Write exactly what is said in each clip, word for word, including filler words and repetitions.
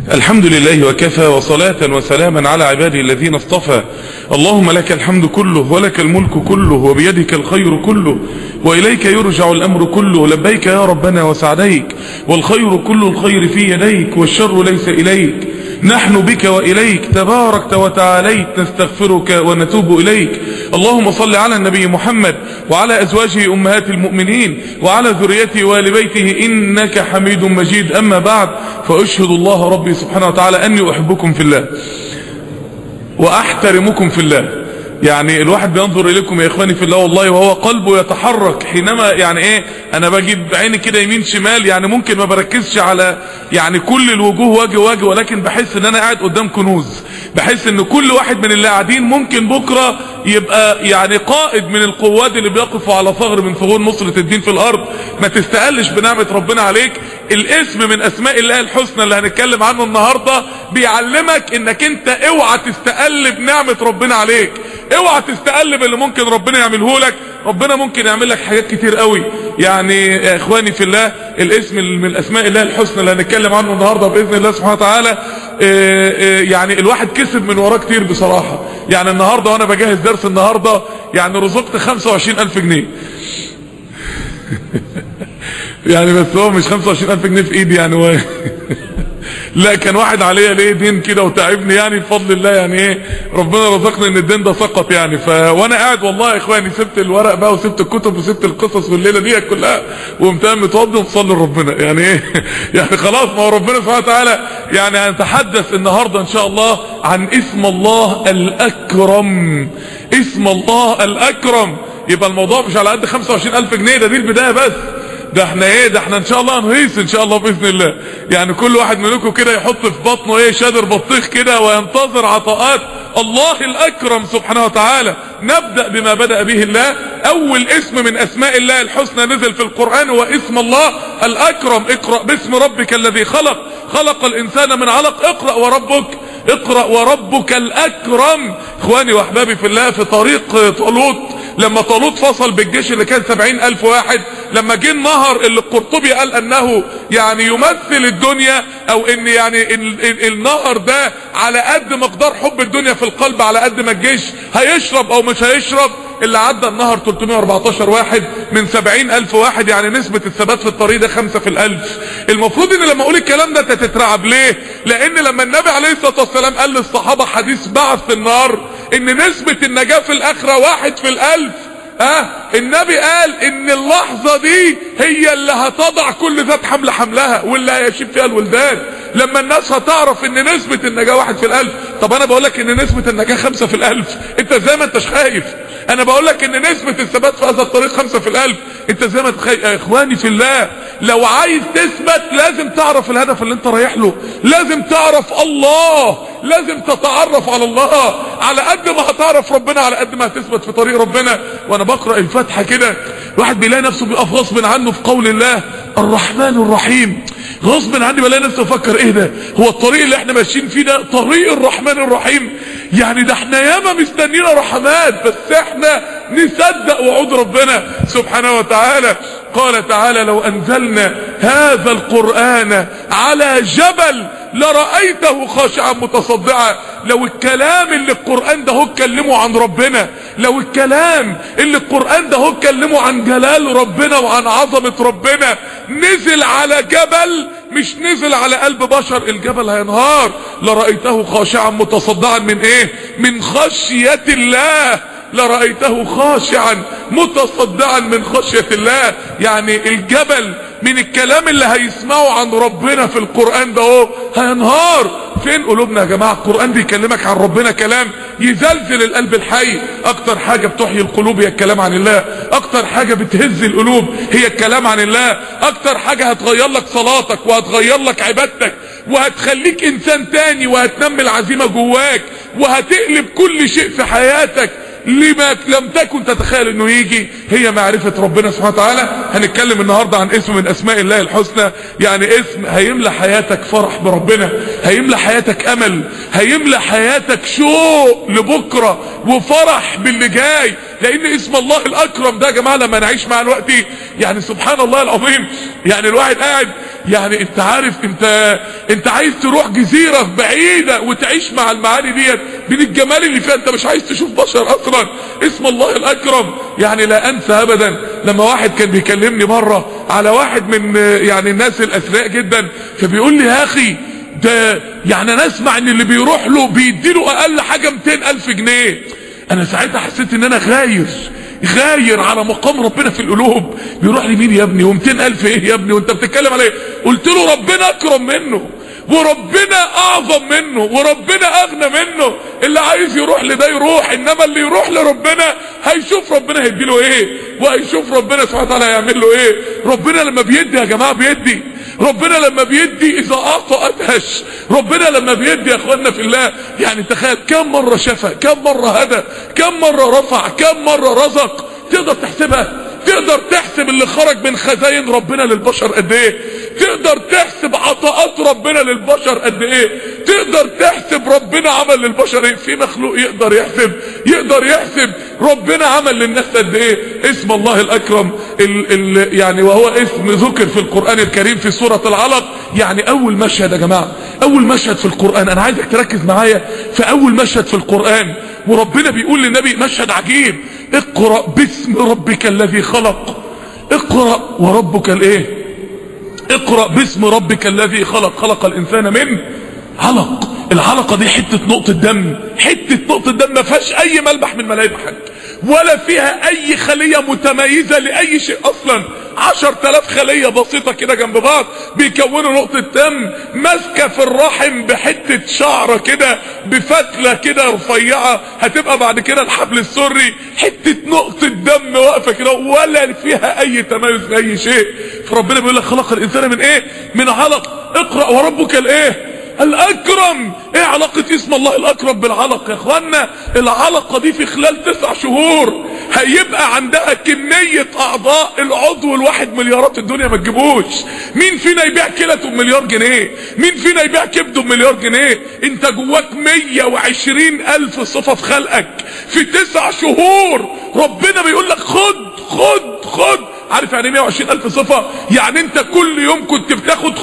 الحمد لله وكفى، وصلاة وسلاما على عباده الذين اصطفى. اللهم لك الحمد كله، ولك الملك كله، وبيدك الخير كله، وإليك يرجع الأمر كله. لبيك يا ربنا وسعديك، والخير كل الخير في يديك، والشر ليس إليك. نحن بك وإليك، تباركت وتعاليت، نستغفرك ونتوب إليك. اللهم صل على النبي محمد وعلى أزواجه أمهات المؤمنين وعلى ذريته وآل بيته إنك حميد مجيد. أما بعد، فأشهد الله ربي سبحانه وتعالى أني أحبكم في الله وأحترمكم في الله. يعني الواحد بينظر إليكم يا إخواني في الله والله وهو قلبه يتحرك حينما يعني إيه أنا بجيب عيني كده يمين شمال، يعني ممكن ما بركزش على يعني كل الوجوه وجه وجه، ولكن بحس إن أنا قاعد قدام كنوز. بحس إن كل واحد من اللي قاعدين ممكن بكرة يبقى يعني قائد من القوات اللي بيقفوا على ثغر من ثغور نصرة الدين في الأرض. ما تستقلش بنعمة ربنا عليك. الاسم من أسماء الله الحسنى اللي هنتكلم عنه النهاردة بيعلمك إنك أنت اوعى تستقل بنعمة ربنا عليك، اوعى تستقلب اللي ممكن ربنا يعمله لك. ربنا ممكن يعمل لك حاجات كتير قوي. يعني يا اخواني في الله، الاسم من اسماء الله الحسنى اللي هنتكلم عنه النهارده باذن الله سبحانه وتعالى، يعني الواحد كسب من وراه كتير بصراحه. يعني النهارده وانا بجهز درس النهارده يعني رزقت خمسة وعشرين ألف جنيه يعني بس هو مش خمسة وعشرين ألف جنيه في ايدي يعني و... لا، كان واحد عليا ليه دين كده وتعبني يعني بفضل الله. يعني ايه ربنا رزقني ان الدين ده سقط يعني. ف وانا قاعد والله يا اخواني سبت الورق بقى وسبت الكتب وسبت القصص والليله دي كلها وقمت متوضي ومصلي لربنا. يعني ايه يعني خلاص، ما هو ربنا سبحانه وتعالى. يعني هنتحدث النهارده ان شاء الله عن اسم الله الاكرم. اسم الله الاكرم. يبقى الموضوع مش على قد خمسة وعشرين ألف جنيه، ده دي البدايه بس. ده احنا ايه ده احنا ان شاء الله هنهيص ان شاء الله باذن الله. يعني كل واحد منكم كده يحط في بطنه ايه شادر بطيخ كده وينتظر عطاءات الله الاكرم سبحانه وتعالى. نبدأ بما بدأ به الله. اول اسم من اسماء الله الحسنى نزل في القرآن هو اسم الله الاكرم. اقرأ باسم ربك الذي خلق، خلق الانسان من علق. اقرأ وربك اقرأ وربك الاكرم. اخواني واحبابي في الله، في طريق طالوت لما طالوت فصل بالجيش اللي كان سبعين ألف واحد، لما جه النهر اللي القرطبي قال انه يعني يمثل الدنيا، او ان يعني ال ال النهر ده على قد مقدار حب الدنيا في القلب على قد ما الجيش هيشرب او مش هيشرب. اللي عدى النهر ثلاثمائة وأربعتاشر واحد من سبعين ألف واحد، يعني نسبة الثبات في الطريق ده خمسة في الألف. المفروض ان لما اقول الكلام ده تترعب. ليه؟ لان لما النبي عليه الصلاة والسلام قال للصحابة حديث بعث في النار ان نسبة النجاة في الاخرة واحد في الألف، اه النبي قال ان اللحظة دي هي اللي هتضع كل ذات حمل حملها واللي هيشيب فيها الولدان. لما الناس هتعرف ان نسبة النجاة واحد في الالف. طب انا بقولك ان نسبة النجاة خمسة في الالف، انت زي ما انتش خايف. انا بقولك ان نسبة الثبات في هذا الطريق خمسة في الالف، انت زي ما تخايف. يا اخواني في الله، لو عايز تثبت لازم تعرف الهدف اللي انت رايح له، لازم تعرف الله، لازم تتعرف على الله. على قد ما هتعرف ربنا على قد ما هتثبت في طريق ربنا. وانا بقرأ الفاتحة كده الواحد بيلاقي نفسه بيقف غصب عنه في قول الله الرحمن الرحيم. غصب عني بلاقي نفسي افكر ايه ده، هو الطريق اللي احنا ماشيين فيه ده طريق الرحمن الرحيم؟ يعني ده احنا ياما مستنينا رحمات، بس احنا نصدق وعود ربنا سبحانه وتعالى. قال تعالى لو انزلنا هذا القرآن على جبل لرأيته خاشعا متصدعا. لو الكلام اللي القرآن ده هو اتكلمه عن ربنا، لو الكلام اللي القرآن ده هو اتكلمه عن جلال ربنا وعن عظمة ربنا نزل على جبل، مش نزل على قلب بشر، الجبل هينهار. لرأيته خاشعا متصدعا من ايه؟ من خشية الله. لرأيته خاشعا متصدعا من خشية الله. يعني الجبل من الكلام اللي هيسمعه عن ربنا في القرآن ده هو هينهار. فين قلوبنا يا جماعة؟ القرآن بيكلمك عن ربنا كلام يزلزل القلب الحي. اكتر حاجة بتحيي القلوب هي الكلام عن الله، اكتر حاجة بتهز القلوب هي الكلام عن الله، اكتر حاجة هتغير لك صلاتك وهتغير لك عبادتك وهتخليك انسان تاني وهتنمي العزيمة جواك وهتقلب كل شيء في حياتك لما لم تكن تتخيل انه يجي، هي معرفة ربنا سبحانه وتعالى. هنتكلم النهاردة عن اسم من اسماء الله الحسنى. يعني اسم هيملى حياتك فرح بربنا، هيملى حياتك امل، هيملى حياتك شوق لبكرة وفرح باللي جاي. لان اسم الله الاكرم ده يا جماعة لما نعيش مع الوقت يعني سبحان الله العظيم. يعني الواحد قاعد يعني انت عارف، انت انت عايز تروح جزيرة بعيدة وتعيش مع المعاني ديت من الجمال اللي فيها، انت مش عايز تشوف بشر اصلا. اسم الله الاكرم. يعني لا انسى ابدا لما واحد كان بيكلمني مرة على واحد من يعني الناس الاثرياء جدا، فبيقول لي يا اخي ده يعني انا اسمع ان اللي بيروح له بيديله اقل حاجة مئتين الف جنيه. انا ساعتها حسيت ان انا غاير غاير على مقام ربنا في القلوب. بيروح لي مين يا ابني ومئتين الف ايه يا ابني وانت بتتكلم على ايه؟ قلت له ربنا اكرم منه وربنا اعظم منه وربنا اغنى منه. اللي عايز يروح لده يروح، انما اللي يروح لربنا هيشوف ربنا هيديله ايه وهيشوف ربنا سبحانه وتعالى هيعمل له ايه. ربنا لما بيدي يا جماعه بيدي، ربنا لما بيدي اذا اعطى ادهش. ربنا لما بيدي يا اخواننا في الله يعني تخيل كم مره شفى، كم مره هدى، كم مره رفع، كم مره رزق. تقدر تحسبها؟ تقدر تحسب اللي خرج من خزاين ربنا للبشر قد ايه؟ تقدر تحسب عطاءات ربنا للبشر قد ايه؟ تقدر تحسب ربنا عمل للبشر ايه؟ في مخلوق يقدر يحسب؟ يقدر يحسب ربنا عمل للناس قد ايه؟ اسم الله الاكرم ال ال يعني وهو اسم ذكر في القرآن الكريم في سورة العلق. يعني اول مشهد يا جماعة، اول مشهد في القرآن، انا عايزك تركز معايا في اول مشهد في القرآن، وربنا بيقول للنبي مشهد عجيب: اقرأ باسم ربك الذي خلق. اقرأ وربك الايه؟ اقرأ باسم ربك الذي خلق. خلق الانسان من علق. العلقة دي حتة نقطة دم، حتة نقطة دم ما فيهاش اي ملمح من ملامحك ولا فيها اي خلية متميزة لاي شيء اصلا. عشر تلاف خلية بسيطة كده جنب بعض بيكونوا نقطة دم ماسكة في الرحم بحتة شعرة كده بفتلة كده رفيعة هتبقى بعد كده الحبل السري. حتة نقطة دم واقفة كده ولا فيها اي تميز في اي شيء. فربنا بيقول لك خلق الانسان من ايه؟ من علق. اقرأ وربك الايه؟ الاكرم. ايه علاقة اسم الله الاكرم بالعلق يا اخوانا؟ العلقة دي في خلال تسع شهور هيبقى عندها كمية اعضاء العضو الواحد مليارات الدنيا ما تجيبوش. مين فينا يبيع كلته بمليار جنيه؟ مين فينا يبيع كبده بمليار جنيه؟ انت جواك مية وعشرين الف صفة في خلقك في تسع شهور. ربنا بيقول لك خد خد خد. عارف يعني مية وعشرين الف صفة؟ يعني انت كل يوم كنت بتاخد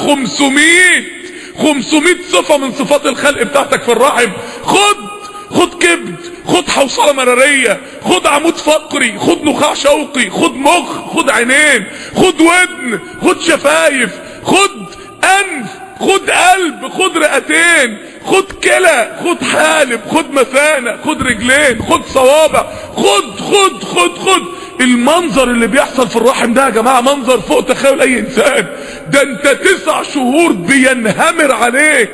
خمسمية خمسمية صفة من صفات الخلق بتاعتك في الرحم. خد خد كبد، خد حوصلة مرارية، خد عمود فقري، خد نخاع شوقي، خد مخ، خد عينين، خد ودن، خد شفايف، خد انف، خد قلب، خد رئتين، خد كلى، خد حالب، خد مثانة، خد رجلين، خد صوابع، خد خد خد خد. المنظر اللي بيحصل في الرحم ده يا جماعة منظر فوق تخيل اي انسان. ده انت تسع شهور بينهمر عليك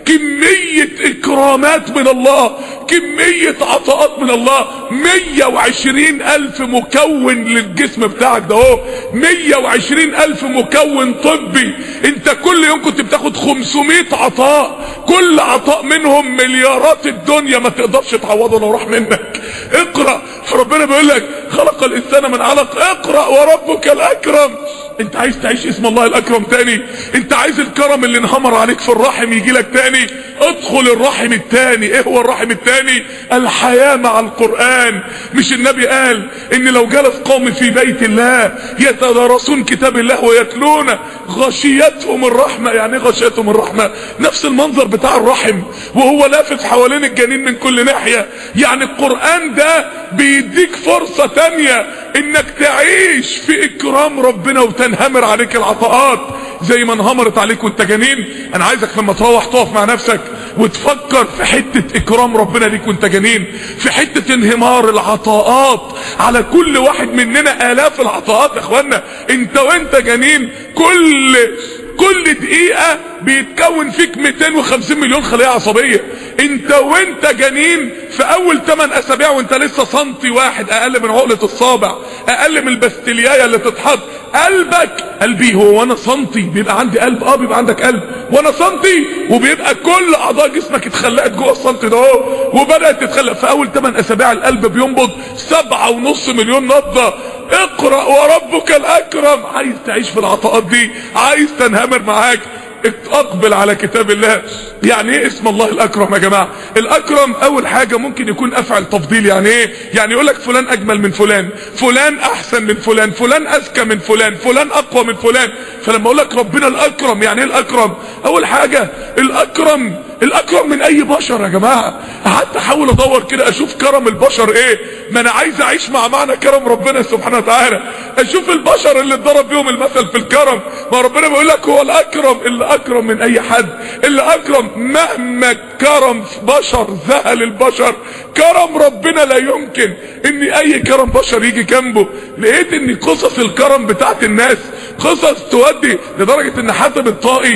كمية اكرامات من الله، كمية عطاءات من الله. مية وعشرين الف مكون للجسم بتاعك ده اهو، مية وعشرين الف مكون طبي. انت كل يوم كنت بتاخد خمسمية عطاء، كل عطاء منهم مليارات الدنيا ما تقدرش تعوضه لو راح منك. اقرأ. فربنا بيقول لك خلق الانسان من علق. اقرأ وربك الاكرم. انت عايز تعيش اسم الله الاكرم تاني؟ انت عايز الكرم اللي انهمر عليك في الرحم يجي لك تاني؟ ادخل الرحم التاني. ايه هو الرحم التاني؟ الحياة مع القرآن. مش النبي قال ان لو جلس قوم في بيت الله يتدارسون كتاب الله ويتلون غشيتهم الرحمة. يعني ايه غشيتهم الرحمة؟ نفس المنظر بتاع الرحم وهو لافف حوالين الجنين من كل ناحية. يعني القرآن ده بيديك فرصة تانية انك تعيش في اكرام ربنا وتنهمر عليك العطاءات زي ما انهمرت عليك وانت جنين. انا عايزك لما تروح تقف مع نفسك وتفكر في حتة اكرام ربنا ليك وانت جنين، في حتة انهمار العطاءات على كل واحد مننا. الاف العطاءات يا اخوانا. انت وانت جنين كل كل دقيقة بيتكون فيك مئتين وخمسين مليون خلية عصبية. انت وانت جنين في اول ثمانية اسابيع وانت لسه سنتي واحد اقل من عقلة الصابع، اقل من البستلياية اللي تتحط. قلبك قلبي هو وانا سنتي بيبقى عندي قلب؟ اه بيبقى عندك قلب وانا سنتي، وبيبقى كل اعضاء جسمك اتخلقت جوه السنتي ده اهو وبدأت تتخلق. في اول ثمانية اسابيع القلب بينبض سبعة ونص مليون نبضة. اقرأ وربك الاكرم. عايز تعيش في العطاءات دي؟ عايز تنهمر معاك؟ اقبل على كتاب الله. يعني ايه اسم الله الاكرم يا جماعه؟ الاكرم اول حاجه ممكن يكون افعل تفضيل. يعني ايه؟ يعني يقول لك فلان اجمل من فلان، فلان احسن من فلان، فلان اذكى من فلان، فلان اقوى من فلان. فلما اقول لك ربنا الاكرم، يعني ايه الاكرم؟ اول حاجه الاكرم الاكرم من اي بشر يا جماعه. قعدت احاول ادور كده اشوف كرم البشر ايه، ما انا عايز اعيش مع معنى كرم ربنا سبحانه وتعالى، اشوف البشر اللي اتضرب بيهم المثل في الكرم. ما ربنا بيقول لك هو الاكرم، اللي اكرم من اي حد، اللي اكرم مهما كرم بشر ذهل البشر، كرم ربنا لا يمكن ان اي كرم بشر يجي جنبه. لقيت ان قصص الكرم بتاعت الناس قصص تودي لدرجه ان حاتم الطائي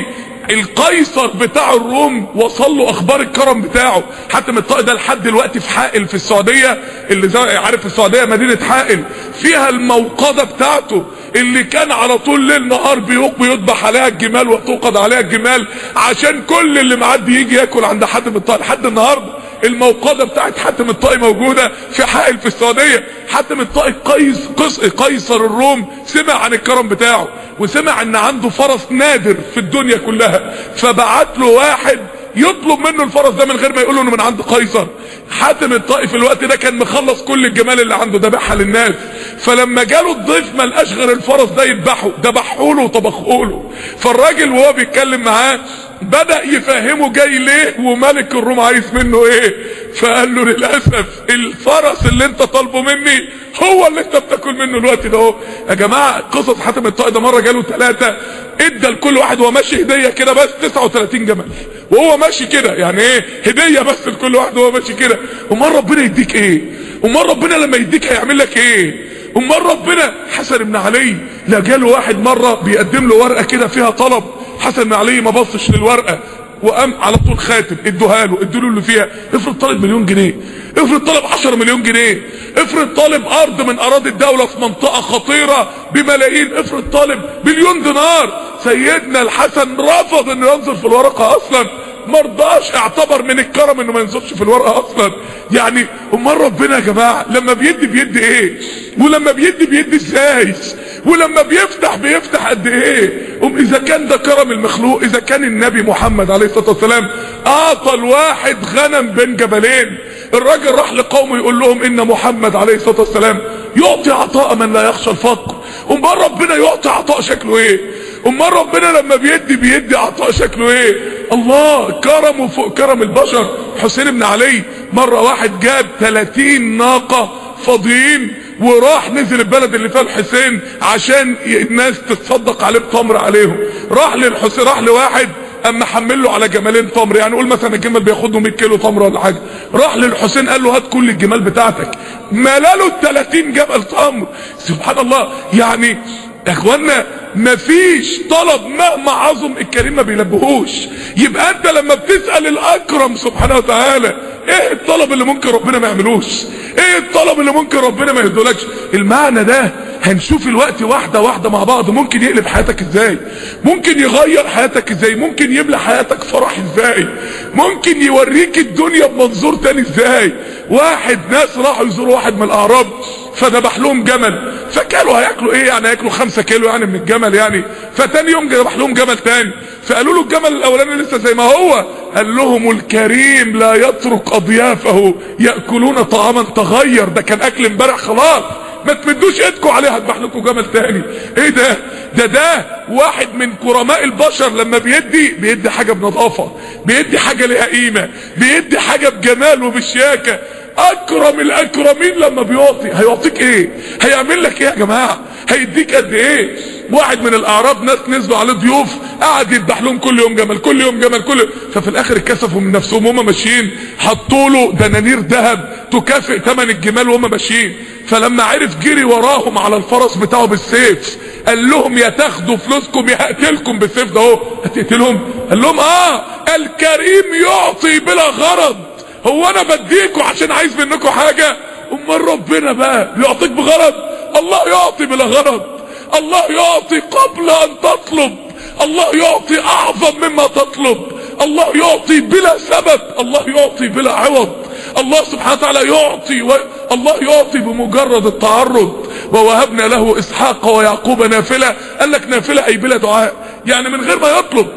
القيصر بتاع الروم وصل له اخبار الكرم بتاعه. حاتم الطائي ده لحد دلوقتي في حائل في السعوديه، اللي زي عارف السعوديه مدينه حائل، فيها الموقده بتاعته اللي كان على طول ليل نهار بيذبح عليها الجمال وتوقد عليها الجمال عشان كل اللي معدي يجي ياكل عند حاتم الطائي. لحد النهارده الموقده بتاعت حاتم الطائي موجوده في حائل في السعوديه. حاتم الطائي قيس قيصر الروم سمع عن الكرم بتاعه، وسمع ان عنده فرس نادر في الدنيا كلها، فبعت له واحد يطلب منه الفرس ده من غير ما يقول له انه من عند قيصر. حاتم الطائي في الوقت ده كان مخلص كل الجمال اللي عنده ذبحها للناس، فلما جاله الضيف ما لقاش غير الفرس ده يذبحه، ذبحوا له وطبخوا له. فالراجل وهو بيتكلم معاه بدأ يفهمه جاي ليه وملك الروم عايز منه ايه. فقال له للأسف الفرس اللي انت طالبه مني هو اللي انت بتاكل منه الوقت ده. يا جماعة قصص حاتم الطائي ده مرة جاله ثلاثة ادى لكل واحد وهو ماشي هدية كده بس تسعة وثلاثين جمل وهو ماشي كده. يعني ايه هدية بس لكل واحد وهو ماشي كده؟ امال ربنا يديك ايه؟ امال ربنا لما يديك هيعمل لك ايه؟ امال ربنا حسن بن علي لا جاله واحد مرة بيقدم له ورقة كده فيها طلب، حسن بن علي ما بصش للورقة وقام على طول خاتم ادوها له، ادوا له اللي فيها. افرض طالب مليون جنيه، افرض طالب عشرة مليون جنيه، افرض طالب ارض من اراضي الدولة في منطقة خطيرة بملايين، افرض طالب مليون دينار. سيدنا الحسن رفض انه ينظر في الورقة اصلا، مرضاش، اعتبر من الكرم انه ما ينظرش في الورقة اصلا. يعني امال ربنا يا جماعة لما بيدي بيدي ايه؟ ولما بيدي بيدي ازاي؟ ولما بيفتح بيفتح قد ايه؟ ام اذا كان ده كرم المخلوق، اذا كان النبي محمد عليه الصلاة والسلام اعطى الواحد غنم بين جبلين، الراجل راح لقومه يقول لهم ان محمد عليه الصلاة والسلام يعطي عطاء من لا يخشى الفقر. امال ربنا يعطي عطاء شكله ايه؟ امال ربنا لما بيدي بيدي عطاء شكله ايه؟ الله كرمه فوق كرم البشر. حسين بن علي مرة واحد جاب ثلاثين ناقة فاضيين وراح نزل البلد اللي فيها الحسين عشان الناس تتصدق عليه بتمر عليهم. راح للحسين، راح لواحد اما حمل له على جمالين تمر، يعني قول مثلا الجمل بياخد له مية كيلو تمر ولا حاجه، راح للحسين قال له هات كل الجمال بتاعتك، ملاله ثلاثين جبل تمر. سبحان الله. يعني يا اخوانا مفيش طلب مهما عظم الكريم ما بيلبهوش. يبقى انت لما بتسأل الاكرم سبحانه وتعالى ايه الطلب اللي ممكن ربنا ما يعملوش؟ ايه الطلب اللي ممكن ربنا ما يهدولكش؟ المعنى ده هنشوف الوقت واحدة واحدة مع بعض ممكن يقلب حياتك ازاي، ممكن يغير حياتك ازاي، ممكن يملى حياتك فرح ازاي، ممكن يوريك الدنيا بمنظور تاني ازاي. واحد ناس راحوا يزوروا واحد من الاعراب فذبح لهم جمل، فكانوا هياكلوا ايه يعني؟ هياكلوا خمسة كيلو يعني من الجمل يعني. فتاني يوم ذبح لهم جمل تاني، فقالوا له الجمل الاولاني لسه زي ما هو. قال لهم الكريم لا يترك اضيافه ياكلون طعاما تغير، ده كان اكل امبارح خلاص، ما تمدوش ايدكم عليه هذبح لكم جمل تاني. ايه ده؟ ده ده واحد من كرماء البشر لما بيدي بيدي حاجه بنظافه، بيدي حاجه ليها قيمه، بيدي حاجه بجمال وبشياكه. اكرم الاكرمين لما بيعطي هيعطيك ايه؟ هيعمل لك ايه يا جماعه؟ هيديك قد ايه؟ واحد من الاعراب ناس نزلوا عليه ضيوف قعد يذبح لهم كل يوم جمل كل يوم جمل كل يوم. ففي الاخر اتكسفوا من نفسهم وهم ماشيين، حطوا له دنانير ذهب تكافئ ثمن الجمال وهم ماشيين. فلما عرف جري وراهم على الفرس بتاعه بالسيف، قال لهم يا تاخدوا فلوسكم يا هقتلكم بالسيف ده. اهو هتقتلهم؟ قال لهم اه الكريم يعطي بلا غرض. هو انا بديكوا عشان عايز منكم حاجة؟ امال ربنا بقى بيعطيك بغرض؟ الله يعطي بلا غرض، الله يعطي قبل ان تطلب، الله يعطي اعظم مما تطلب، الله يعطي بلا سبب، الله يعطي بلا عوض، الله سبحانه وتعالى يعطي و... الله يعطي بمجرد التعرض. ووهبنا له اسحاق ويعقوب نافلة. قال لك نافلة اي بلا دعاء، يعني من غير ما يطلب.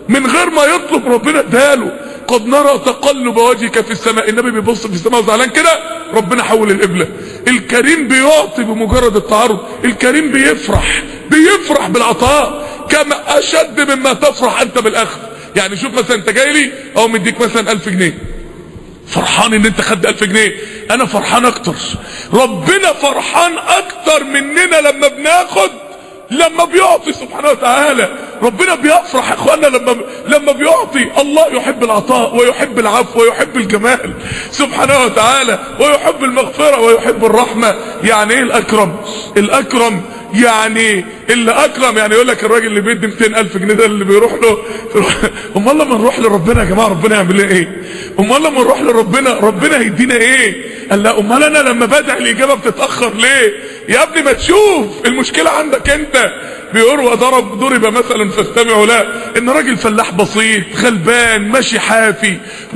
من غير ما يطلب ربنا اداله. قد نرى تقلب وجهك في السماء، النبي بيبص في السماء وزعلان كده، ربنا حول القبلة. الكريم بيعطي بمجرد التعرض، الكريم بيفرح بيفرح بالعطاء كما اشد مما تفرح انت بالاخذ. يعني شوف مثلا انت جاي لي او مديك مثلا الف جنيه، فرحان ان انت خدت الف جنيه، انا فرحان اكتر، ربنا فرحان اكتر مننا لما بناخد، لما بيعطي سبحانه وتعالى. ربنا بيفرح يا اخوانا لما لما بيعطي. الله يحب العطاء ويحب العفو ويحب الجمال سبحانه وتعالى، ويحب المغفرة ويحب الرحمة. يعني ايه الاكرم؟ الاكرم يعني اللي اكرم، يعني يقول لك الراجل اللي بيدي مئتين الف جنيه ده اللي بيروح له. امال لما نروح لربنا يا جماعه ربنا يعمل لنا ايه؟ امال لما نروح لربنا ربنا هيدينا ايه؟ قال لا امال انا لما بدعي الاجابه بتتاخر ليه؟ يا ابني ما تشوف المشكله عندك انت. بيقول وضرب ضرب مثلا فاستمعوا له، ان راجل فلاح بسيط غلبان ماشي حافي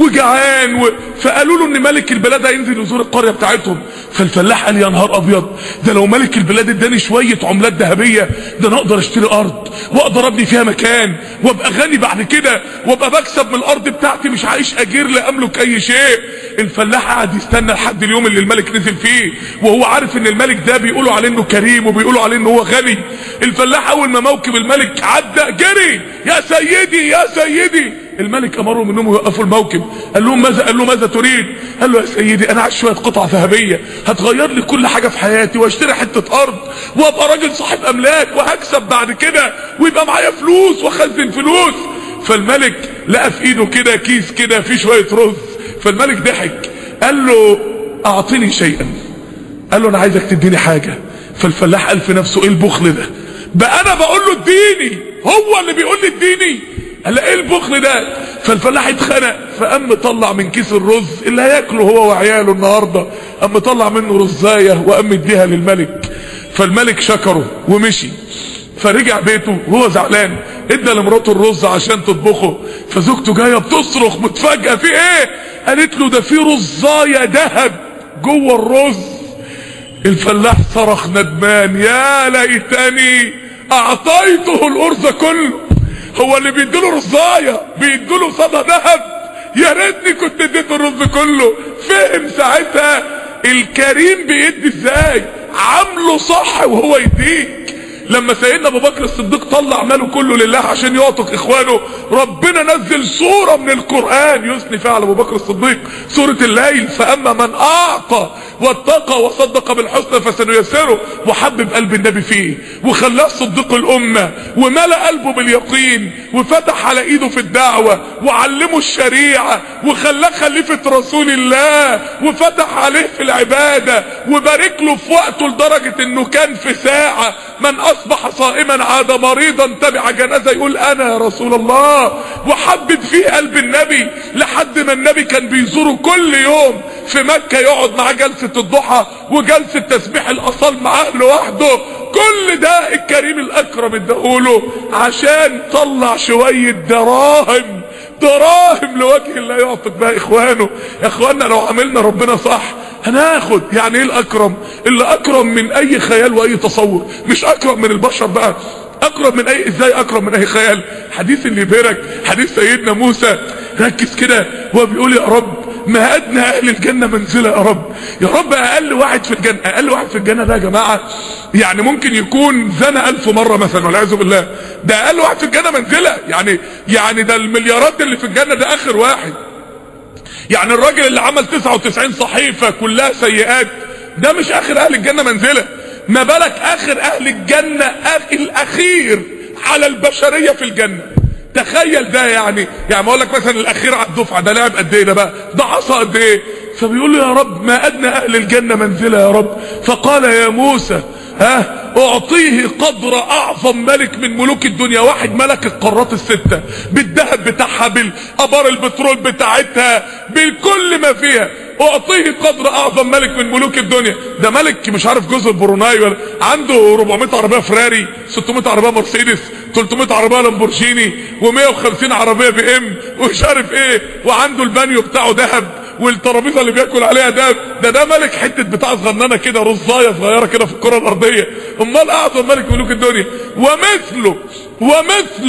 وجعان و... فقالوا له ان ملك البلاد هينزل يزور القريه بتاعتهم. فالفلاح قال يا نهار ابيض، ده لو ملك البلاد اداني شويه عملات ذهبيه ده انا اقدر اشتري ارض واقدر ابني فيها مكان وابقى غني بعد كده، وابقى بكسب من الارض بتاعتي، مش عايش اجير لا املك اي شيء. الفلاح قعد يستنى لحد اليوم اللي الملك نزل فيه، وهو عارف ان الملك ده بيقولوا عليه انه كريم وبيقولوا عليه انه هو غني. الفلاح اول ما موكب الملك عدى جري، يا سيدي يا سيدي. الملك امرهم انهم يوقفوا الموكب، قال لهم ماذا؟ قال له ماذا تريد؟ قال له يا سيدي انا عايز شويه قطع ذهبيه هتغير لي كل حاجه في حياتي، واشتري حته ارض وابقى راجل صاحب املاك وهكسب بعد كده ويبقى معايا فلوس واخزن فلوس. فالملك لقى في ايده كده كيس كده فيه شويه رز، فالملك ضحك قال له اعطني شيئا. قال له انا عايزك تديني حاجه. فالفلاح قال في نفسه ايه البخل ده؟ بقى انا بقول له اديني، هو اللي بيقول لي اديني؟ قال ايه البخل ده؟ فالفلاح اتخنق، فقام طلع من كيس الرز اللي هياكله هو وعياله النهارده، قام طلع منه رزايه وقام اديها للملك. فالملك شكره ومشي، فرجع بيته وهو زعلان، ادى لمراته الرز عشان تطبخه. فزوجته جايه بتصرخ متفاجئه، في ايه؟ قالت له ده في رزايه ذهب جوه الرز. الفلاح صرخ ندمان، يا ليتني اعطيته الارز كله. هو اللي بيديله رزايه بيديله صدى ذهب، يا ريتني كنت اديته الرز كله. فهم ساعتها الكريم بيدي ازاي، عامله صح وهو يديك. لما سيدنا ابو بكر الصديق طلع ماله كله لله عشان يعطق اخوانه، ربنا نزل سورة من القرآن يثني فيها على ابو بكر الصديق، سورة الليل. فاما من اعطى واتقى وصدق بالحسنى فسنيسره، وحبب قلب النبي فيه وخلاه صديق الامة وملأ قلبه باليقين، وفتح على ايده في الدعوة وعلمه الشريعة وخلاه خليفة رسول الله، وفتح عليه في العبادة وبارك له في وقته لدرجة انه كان في ساعة من اصبح صائما عاد مريضا تبع جنازة يقول انا يا رسول الله، وحبب فيه قلب النبي لحد ما النبي كان بيزوره كل يوم في مكة، يقعد معاه جلسة الضحى وجلسة تسبيح الاصال معاه لوحده. كل ده الكريم الاكرم اداهوله عشان طلع شوية دراهم دراهم لوجه الله يعطيك بها اخوانه. يا اخوانا لو عملنا ربنا صح هناخد. يعني ايه الاكرم؟ اللي اكرم من اي خيال واي تصور، مش اكرم من البشر بقى، اكرم من اي، ازاي اكرم من اي خيال؟ حديث اللي يبهرك حديث سيدنا موسى، ركز كده وهو بيقول يا رب ما ادنى اهل الجنة منزلة يا رب. يا رب اقل واحد في الجنة، اقل واحد في الجنة ده يا جماعة يعني ممكن يكون زنى الف مرة مثلا والعياذ بالله، ده اقل واحد في الجنة منزلة. يعني يعني ده المليارات اللي في الجنة ده اخر واحد. يعني الراجل اللي عمل تسعة وتسعين صحيفة كلها سيئات ده مش اخر اهل الجنة منزلة، ما بالك اخر اهل الجنة الاخير على البشرية في الجنة. تخيل ده. يعني يعني ما اقول لك مثلا الاخير على الدفعه ده لعب قد ايه، ده بقى ده عصى قد ايه. فبيقول له يا رب ما ادنى اهل الجنه منزله يا رب. فقال يا موسى ها اعطيه قدر اعظم ملك من ملوك الدنيا، واحد ملك القارات السته بالذهب بتاعها بالابار البترول بتاعتها بكل ما فيها، اعطيه قدر اعظم ملك من ملوك الدنيا. ده ملك مش عارف جزر بروناي ولا عنده أربعمائة عربيه فراري، ستمائة عربيه مرسيدس، ثلاثمائة عربيه لامبورجيني، ومائة وخمسين عربيه بي ام ومش عارف ايه، وعنده البانيو بتاعه ذهب والترابيزه اللي بياكل عليها دهب. ده ده ملك حته بتاع صغننه كده، رزايه صغيره كده في الكره الارضيه. امال اعظم ملك ملوك الدنيا. ومثله ومثله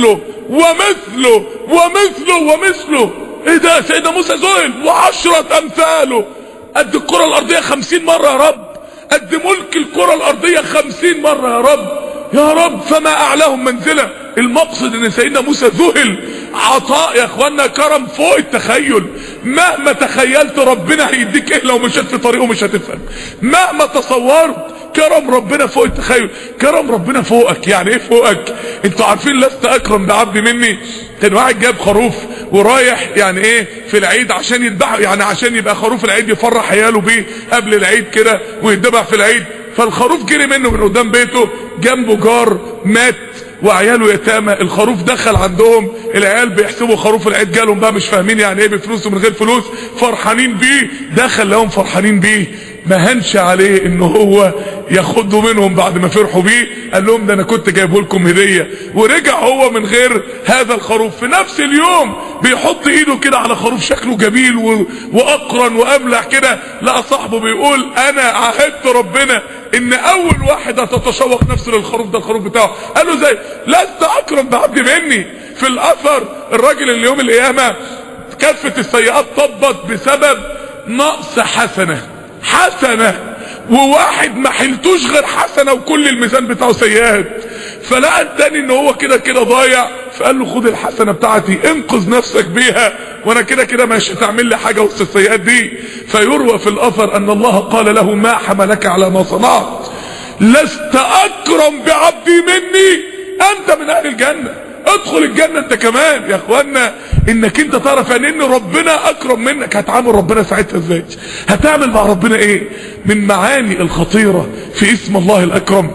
ومثله ومثله ومثله. ايه ده؟ سيدنا موسى ذهل وعشرة امثاله. قد الكرة الارضية خمسين مرة يا رب، قد ملك الكرة الارضية خمسين مرة يا رب، يا رب فما اعلاهم منزلة. المقصد ان سيدنا موسى ذهل، عطاء يا اخوانا، كرم فوق التخيل. مهما تخيلت ربنا هيديك ايه لو مشيت في طريقه مش هتفهم. مهما تصورت كرم ربنا فوق التخيل. كرم ربنا فوقك. يعني ايه فوقك؟ انتوا عارفين لست اكرم بعبد مني. كان واحد جاب خروف ورايح يعني ايه في العيد عشان يذبحه، يعني عشان يبقى خروف العيد يفرح عياله بيه قبل العيد كده ويتذبح في العيد. فالخروف جري منه من قدام بيته، جنبه جار مات وعياله يتامى. الخروف دخل عندهم، العيال بيحسبوا خروف العيد جالهم بقى مش فاهمين يعني ايه بفلوس ومن غير فلوس، فرحانين بيه. دخل لهم فرحانين بيه، ما هنش عليه ان هو ياخدوا منهم بعد ما فرحوا بيه. قال لهم ده انا كنت جايبه لكم هديه. ورجع هو من غير هذا الخروف. في نفس اليوم بيحط ايده كده على خروف شكله جميل و... واقرن واملح كده، لقى صاحبه بيقول انا عهدت ربنا ان اول واحد هتتشوق نفسه للخروف ده الخروف بتاعه. قال له زي لست اكرم بعبد مني. في الاثر الراجل اللي يوم القيامه كفه السيئات طبت بسبب نقص حسنه حسنه، وواحد ما حلتوش غير حسنه وكل الميزان بتاعه سيئات. فلقى التاني ان هو كده كده ضايع، فقال له خد الحسنه بتاعتي انقذ نفسك بيها، وانا كده كده مش هتعمل لي حاجه وسط السيئات دي. فيروى في الاثر ان الله قال له ما حملك على ما صنعت؟ لست اكرم بعبدي مني، انت من اهل الجنه، ادخل الجنه انت كمان. يا اخوانا انك انت تعرف يعني ان ربنا اكرم منك، هتعامل ربنا ساعتها ازاي؟ هتعمل مع ربنا ايه؟ من معاني الخطيره في اسم الله الاكرم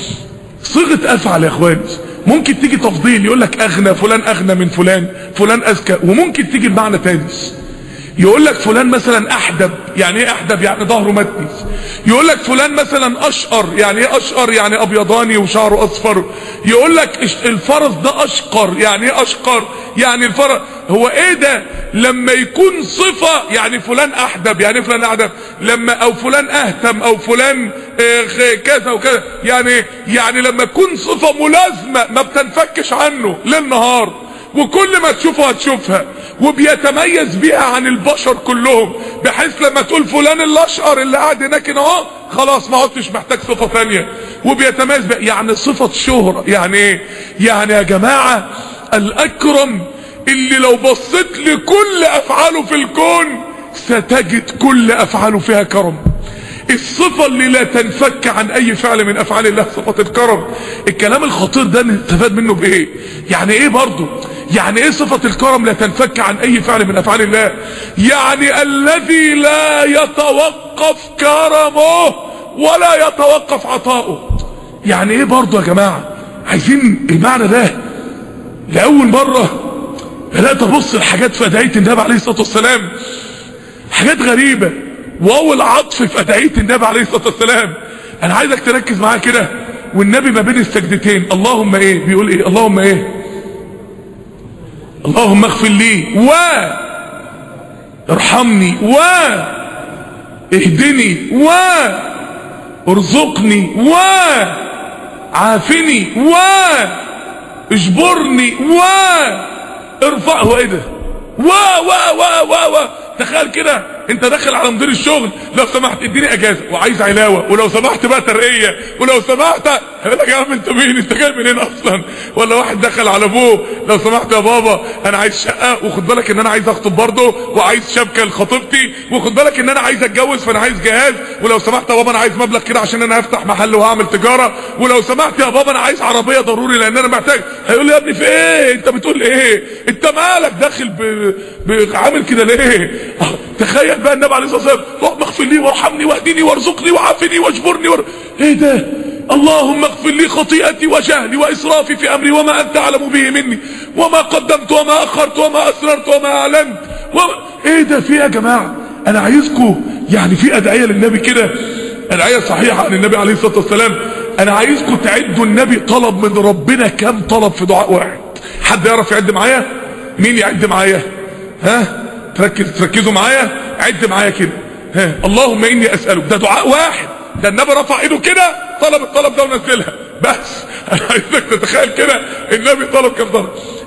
صيغه افعل. يا اخواني ممكن تيجي تفضيل، يقول لك اغنى، فلان اغنى من فلان، فلان اذكى. وممكن تيجي بمعنى تاني، يقول لك فلان مثلا احدب. يعني ايه احدب؟ يعني ظهره متني. يقول لك فلان مثلا اشقر. يعني ايه اشقر؟ يعني ابيضاني وشعره اصفر. يقول لك الفرس ده اشقر. يعني ايه اشقر؟ يعني الفرس. هو ايه ده؟ لما يكون صفة يعني فلان احدب. يعني ايه فلان احدب؟ لما او فلان اهتم او فلان اه كذا وكذا. يعني يعني لما تكون صفة ملازمة ما بتنفكش عنه ليل نهار، وكل ما تشوفه هتشوفها، وبيتميز بيها عن البشر كلهم، بحيث لما تقول فلان الاشقر اللي قاعد هناك اهو خلاص ما عدتش محتاج صفة ثانية، وبيتميز بيها. يعني صفة شهرة. يعني ايه؟ يعني يا جماعة الاكرم اللي لو بصيت لكل افعاله في الكون ستجد كل افعاله فيها كرم. الصفة اللي لا تنفك عن اي فعل من افعال الله صفة الكرم. الكلام الخطير ده نستفاد منه بايه؟ يعني ايه برضو؟ يعني ايه صفة الكرم لا تنفك عن اي فعل من افعال الله؟ يعني الذي لا يتوقف كرمه ولا يتوقف عطاؤه. يعني ايه برضو يا جماعة؟ عايزين المعنى ده. لأول مرة بدأت ابص الحاجات في ادعية النبي عليه الصلاة والسلام، حاجات غريبة. واول عطف في ادعية النبي عليه الصلاة والسلام، انا عايزك تركز معايا كده. والنبي ما بين السجدتين اللهم ايه بيقول؟ ايه اللهم ايه؟ اللهم اغفر لي و ارحمني و اهدني و ارزقني و عافني و اجبرني و ارفع. هو ايه ده؟ و و و و و تخيل كده انت داخل على مدير الشغل، لو سمحت اديني اجازه وعايز علاوه، ولو سمحت بقى ترقيه، ولو سمحت هيقول لك يا عم انت مين؟ انت جاي منين اصلا؟ ولا واحد دخل على ابوه، لو سمحت يا بابا انا عايز شقه، وخد بالك ان انا عايز اخطب برضه، وعايز شبكه لخطيبتي، وخد بالك ان انا عايز اتجوز فانا عايز جهاز، ولو سمحت يا بابا انا عايز مبلغ كده عشان انا هفتح محل وهعمل تجاره، ولو سمحت يا بابا انا عايز عربيه ضروري لان انا محتاج. هيقول لي يا ابني في ايه؟ انت بتقول ايه؟ انت مالك داخل ب... بعامل كده ليه؟ تخيل بقى النبي عليه الصلاه والسلام اللهم اغفر لي وارحمني واهدني وارزقني وعافني واجبرني ور... ايه ده؟ اللهم اغفر لي خطيئتي وجهلي واسرافي في امري وما انت اعلم به مني وما قدمت وما اخرت وما اسررت وما اعلنت وما... ايه ده؟ في يا جماعه انا عايزكم يعني في ادعيه للنبي كده، ادعيه صحيحه عن النبي عليه الصلاه والسلام. انا عايزكم تعدوا النبي طلب من ربنا كم طلب في دعاء واحد. حد يعرف يعد معايا؟ مين يعد معايا؟ ها تركز تركزوا معايا، عد معايا كده. ها اللهم اني اسالك، ده دعاء واحد، ده النبي رفع ايده كده طلب الطلب ده ونزلها. بس انا عايزك تتخيل كده النبي طلب كم طلب.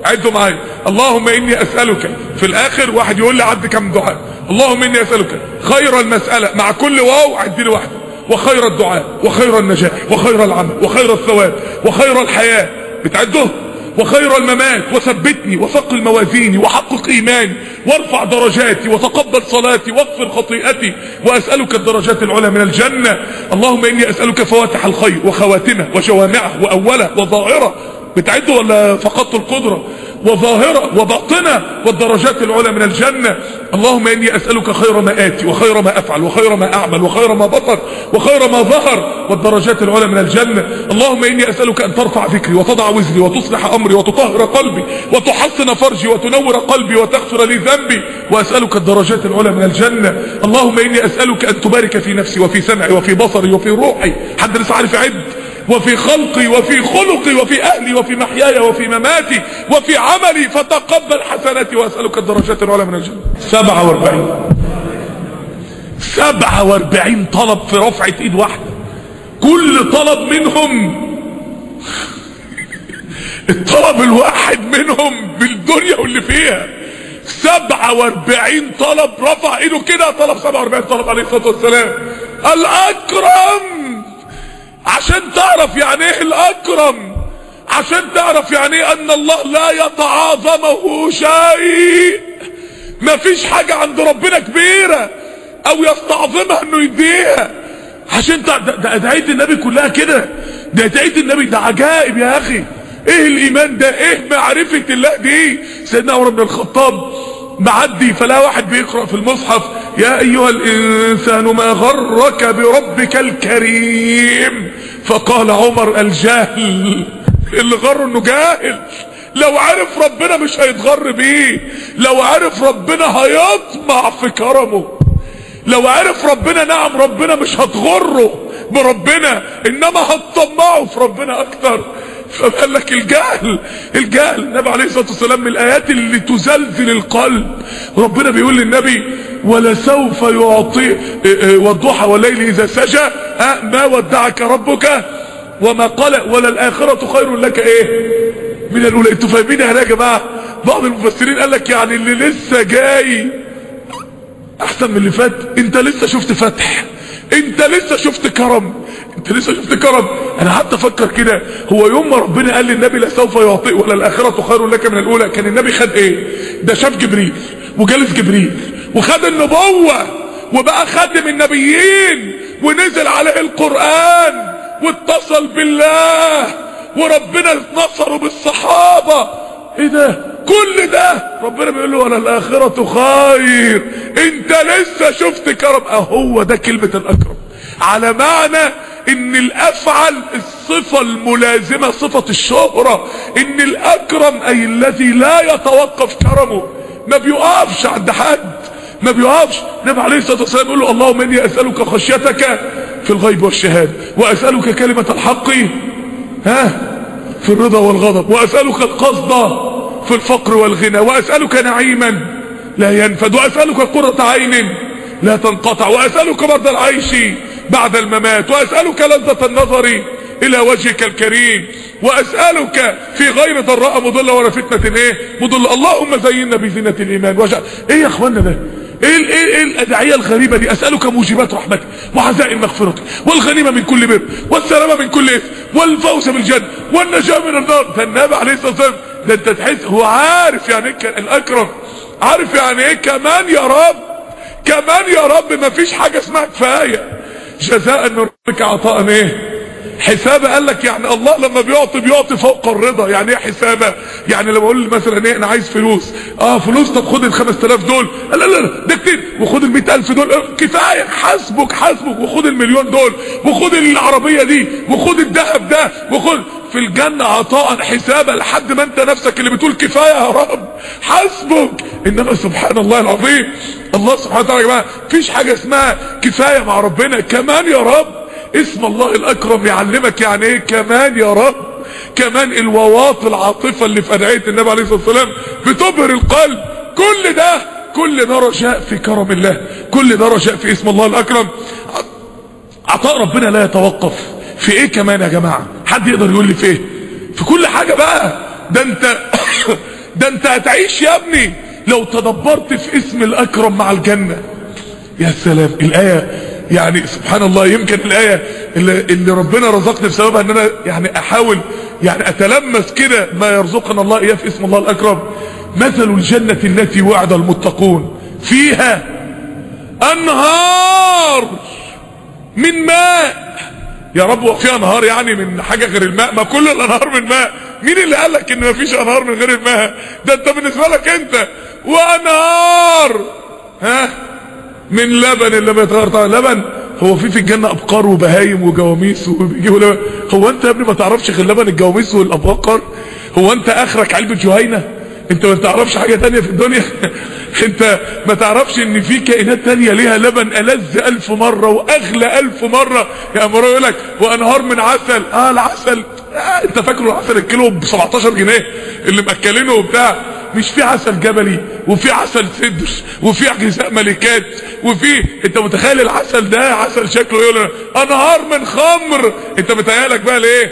عدوا معايا. اللهم اني اسألك، في الاخر واحد يقول لي عد كم دعاء. اللهم اني اسألك خير المسألة مع كل واو عد لي واحدة، وخير الدعاء، وخير النجاح، وخير العمل، وخير الثواب، وخير الحياة، بتعده، وخير الممات، وثبتني وثقل موازيني وحقق ايماني وارفع درجاتي وتقبل صلاتي واغفر خطيئتي، واسألك الدرجات العلى من الجنة. اللهم اني اسألك فواتح الخير وخواتمه وجوامعه واوله وظاهره، بتعده ولا فقدت القدرة؟ وظاهرة وباطنة، والدرجات العلى من الجنة. اللهم اني اسألك خير ما اتي وخير ما افعل وخير ما اعمل وخير ما بطن وخير ما ظهر، والدرجات العلى من الجنة. اللهم اني اسألك ان ترفع ذكري وتضع وزري وتصلح امري وتطهر قلبي وتحصن فرجي وتنور قلبي وتغفر لي ذنبي، واسألك الدرجات العلى من الجنة. اللهم اني اسألك ان تبارك في نفسي وفي سمعي وفي بصري وفي روحي، حد لسه عارف يعد، وفي خلقي وفي خلقي وفي اهلي وفي محياي وفي مماتي وفي عملي، فتقبل حسناتي، واسألك الدرجات العلى من الجنة. سبعة واربعين سبعة واربعين طلب في رفعة ايد واحدة، كل طلب منهم الطلب الواحد منهم بالدنيا واللي فيها. سبعة واربعين طلب، رفع ايده كده طلب سبعة واربعين طلب عليه الصلاة والسلام. الاكرم، عشان تعرف يعني ايه الاكرم، عشان تعرف يعني ايه ان الله لا يتعاظمه شيء، مفيش حاجة عند ربنا كبيرة او يستعظمها انه يديها. عشان تع... ده, ده ادعية النبي كلها كده، ده ادعية النبي، ده عجائب يا اخي. ايه الايمان ده، ايه معرفة الله دي. سيدنا عمر بن الخطاب معدي، فلا واحد بيقرأ في المصحف يا ايها الانسان ما غرك بربك الكريم، فقال عمر الجاهل، اللي غره انه جاهل. لو عرف ربنا مش هيتغر بيه، لو عرف ربنا هيطمع في كرمه، لو عرف ربنا نعم ربنا مش هتغره بربنا، انما هتطمعه في ربنا اكتر. فقال لك الجهل، الجهل. النبي عليه الصلاة والسلام من الآيات اللي تزلزل القلب، ربنا بيقول للنبي ولسوف يعطي والضحى والليل إذا سجى ما ودعك ربك وما قال وللآخرة خير لك ايه من الأولى. انتوا فاهمين يا جماعة؟ بعض المفسرين قال لك يعني اللي لسه جاي احسن من اللي فات. انت لسه شفت فتح، انت لسه شفت كرم، انت لسه شفت كرم. انا حتى افكر كده، هو يوم ما ربنا قال للنبي لا سوف يعطي ولا الاخره خير لك من الاولى، كان النبي خد ايه؟ ده شاف جبريل وجالس جبريل وخد النبوه وبقى خادم النبيين ونزل عليه القران واتصل بالله وربنا نصره بالصحابه. ايه ده؟ كل ده ربنا بيقول له ولا الاخره خير، انت لسه شفت كرم. اهو ده كلمه الاكرم، على معنى ان الافعل الصفة الملازمة صفة الشهرة، ان الاكرم اي الذي لا يتوقف كرمه، ما بيقفش عند حد، ما بيقفش. النبي عليه الصلاة والسلام يقول له اللهم اني اسألك خشيتك في الغيب والشهادة، واسألك كلمة الحق ها في الرضا والغضب، واسألك القصد في الفقر والغنى، واسألك نعيما لا ينفد، واسألك قرة عين لا تنقطع، واسألك برد العيش بعد الممات، واسألك لذة النظر الى وجهك الكريم، واسألك في غير ضراء مضلة ولا فتنة ايه مضلة. اللهم زينا بزينة الايمان وجه. ايه يا اخوانا ده؟ ايه ايه ايه الادعية الغريبة دي؟ اسألك موجبات رحمتك وعزائم مغفرتك والغنيمة من كل بر والسلامة من كل اثم والفوز بالجنة والنجاة من النار. ده النبي عليه الصلاة والسلام، ده انت تحس هو عارف يعني ايه الاكرم، عارف يعني ايه كمان يا رب، كمان يا رب ما فيش حاجة اسمها كفاية. جزاء من ربك عطاء ايه حسابه. قال لك يعني الله لما بيعطي بيعطي فوق الرضا. يعني ايه حسابه؟ يعني لما اقول مثلا ايه انا عايز فلوس، اه فلوس، طب خد ال خمسة آلاف دول، لا لا لا ده كتير، وخد ال مئة ألف دول كفايه، حسبك حسبك، وخد المليون دول، وخد العربيه دي، وخد الذهب ده، وخد في الجنه عطاء حسابه، لحد ما انت نفسك اللي بتقول كفايه يا رب حسبك. انما سبحان الله العظيم، الله سبحانه وتعالى يا جماعه مفيش حاجه اسمها كفايه مع ربنا. كمان يا رب، اسم الله الاكرم يعلمك يعني ايه كمان يا رب. كمان الواواط العاطفة اللي في ادعية النبي عليه الصلاة والسلام بتبهر القلب. كل ده، كل ده رجاء في كرم الله، كل ده رجاء في اسم الله الاكرم. عطاء ربنا لا يتوقف. في ايه كمان يا جماعة؟ حد يقدر يقول لي في ايه؟ في كل حاجة بقى. ده انت ده انت هتعيش يا ابني لو تدبرت في اسم الاكرم مع الجنة. يا سلام الآية، يعني سبحان الله. يمكن الآية اللي, اللي ربنا رزقني بسببها ان انا يعني احاول يعني اتلمس كده ما يرزقنا الله اياه في اسم الله الاكرم. مثل الجنة التي وعد المتقون فيها انهار من ماء. يا رب وفيها انهار يعني من حاجة غير الماء؟ ما كل الانهار من ماء. مين اللي قال لك ان مفيش انهار من غير الماء؟ ده انت بالنسبة لك انت. وانهار ها من لبن اللي بيتغير طبعا لبن. هو في في الجنة ابقار وبهايم وجواميس وبيجيبوا لبن؟ هو انت يا ابني ما تعرفش غير لبن الجواميس والابقار؟ هو انت اخرك علبة جهينة؟ انت ما تعرفش حاجة تانية في الدنيا؟ انت ما تعرفش ان في كائنات تانية ليها لبن ألذ الف مرة واغلى الف مرة؟ يا مرة يقول لك وانهار من عسل. اه العسل آه انت فاكره العسل الكيلو ب سبعتاشر جنيه اللي مأكلينه وبتاع؟ مش في عسل جبلي وفي عسل سدر وفي غذاء ملكات وفي، انت متخيل العسل ده عسل شكله ايه؟ انهار من خمر. انت متهيألك بقى الايه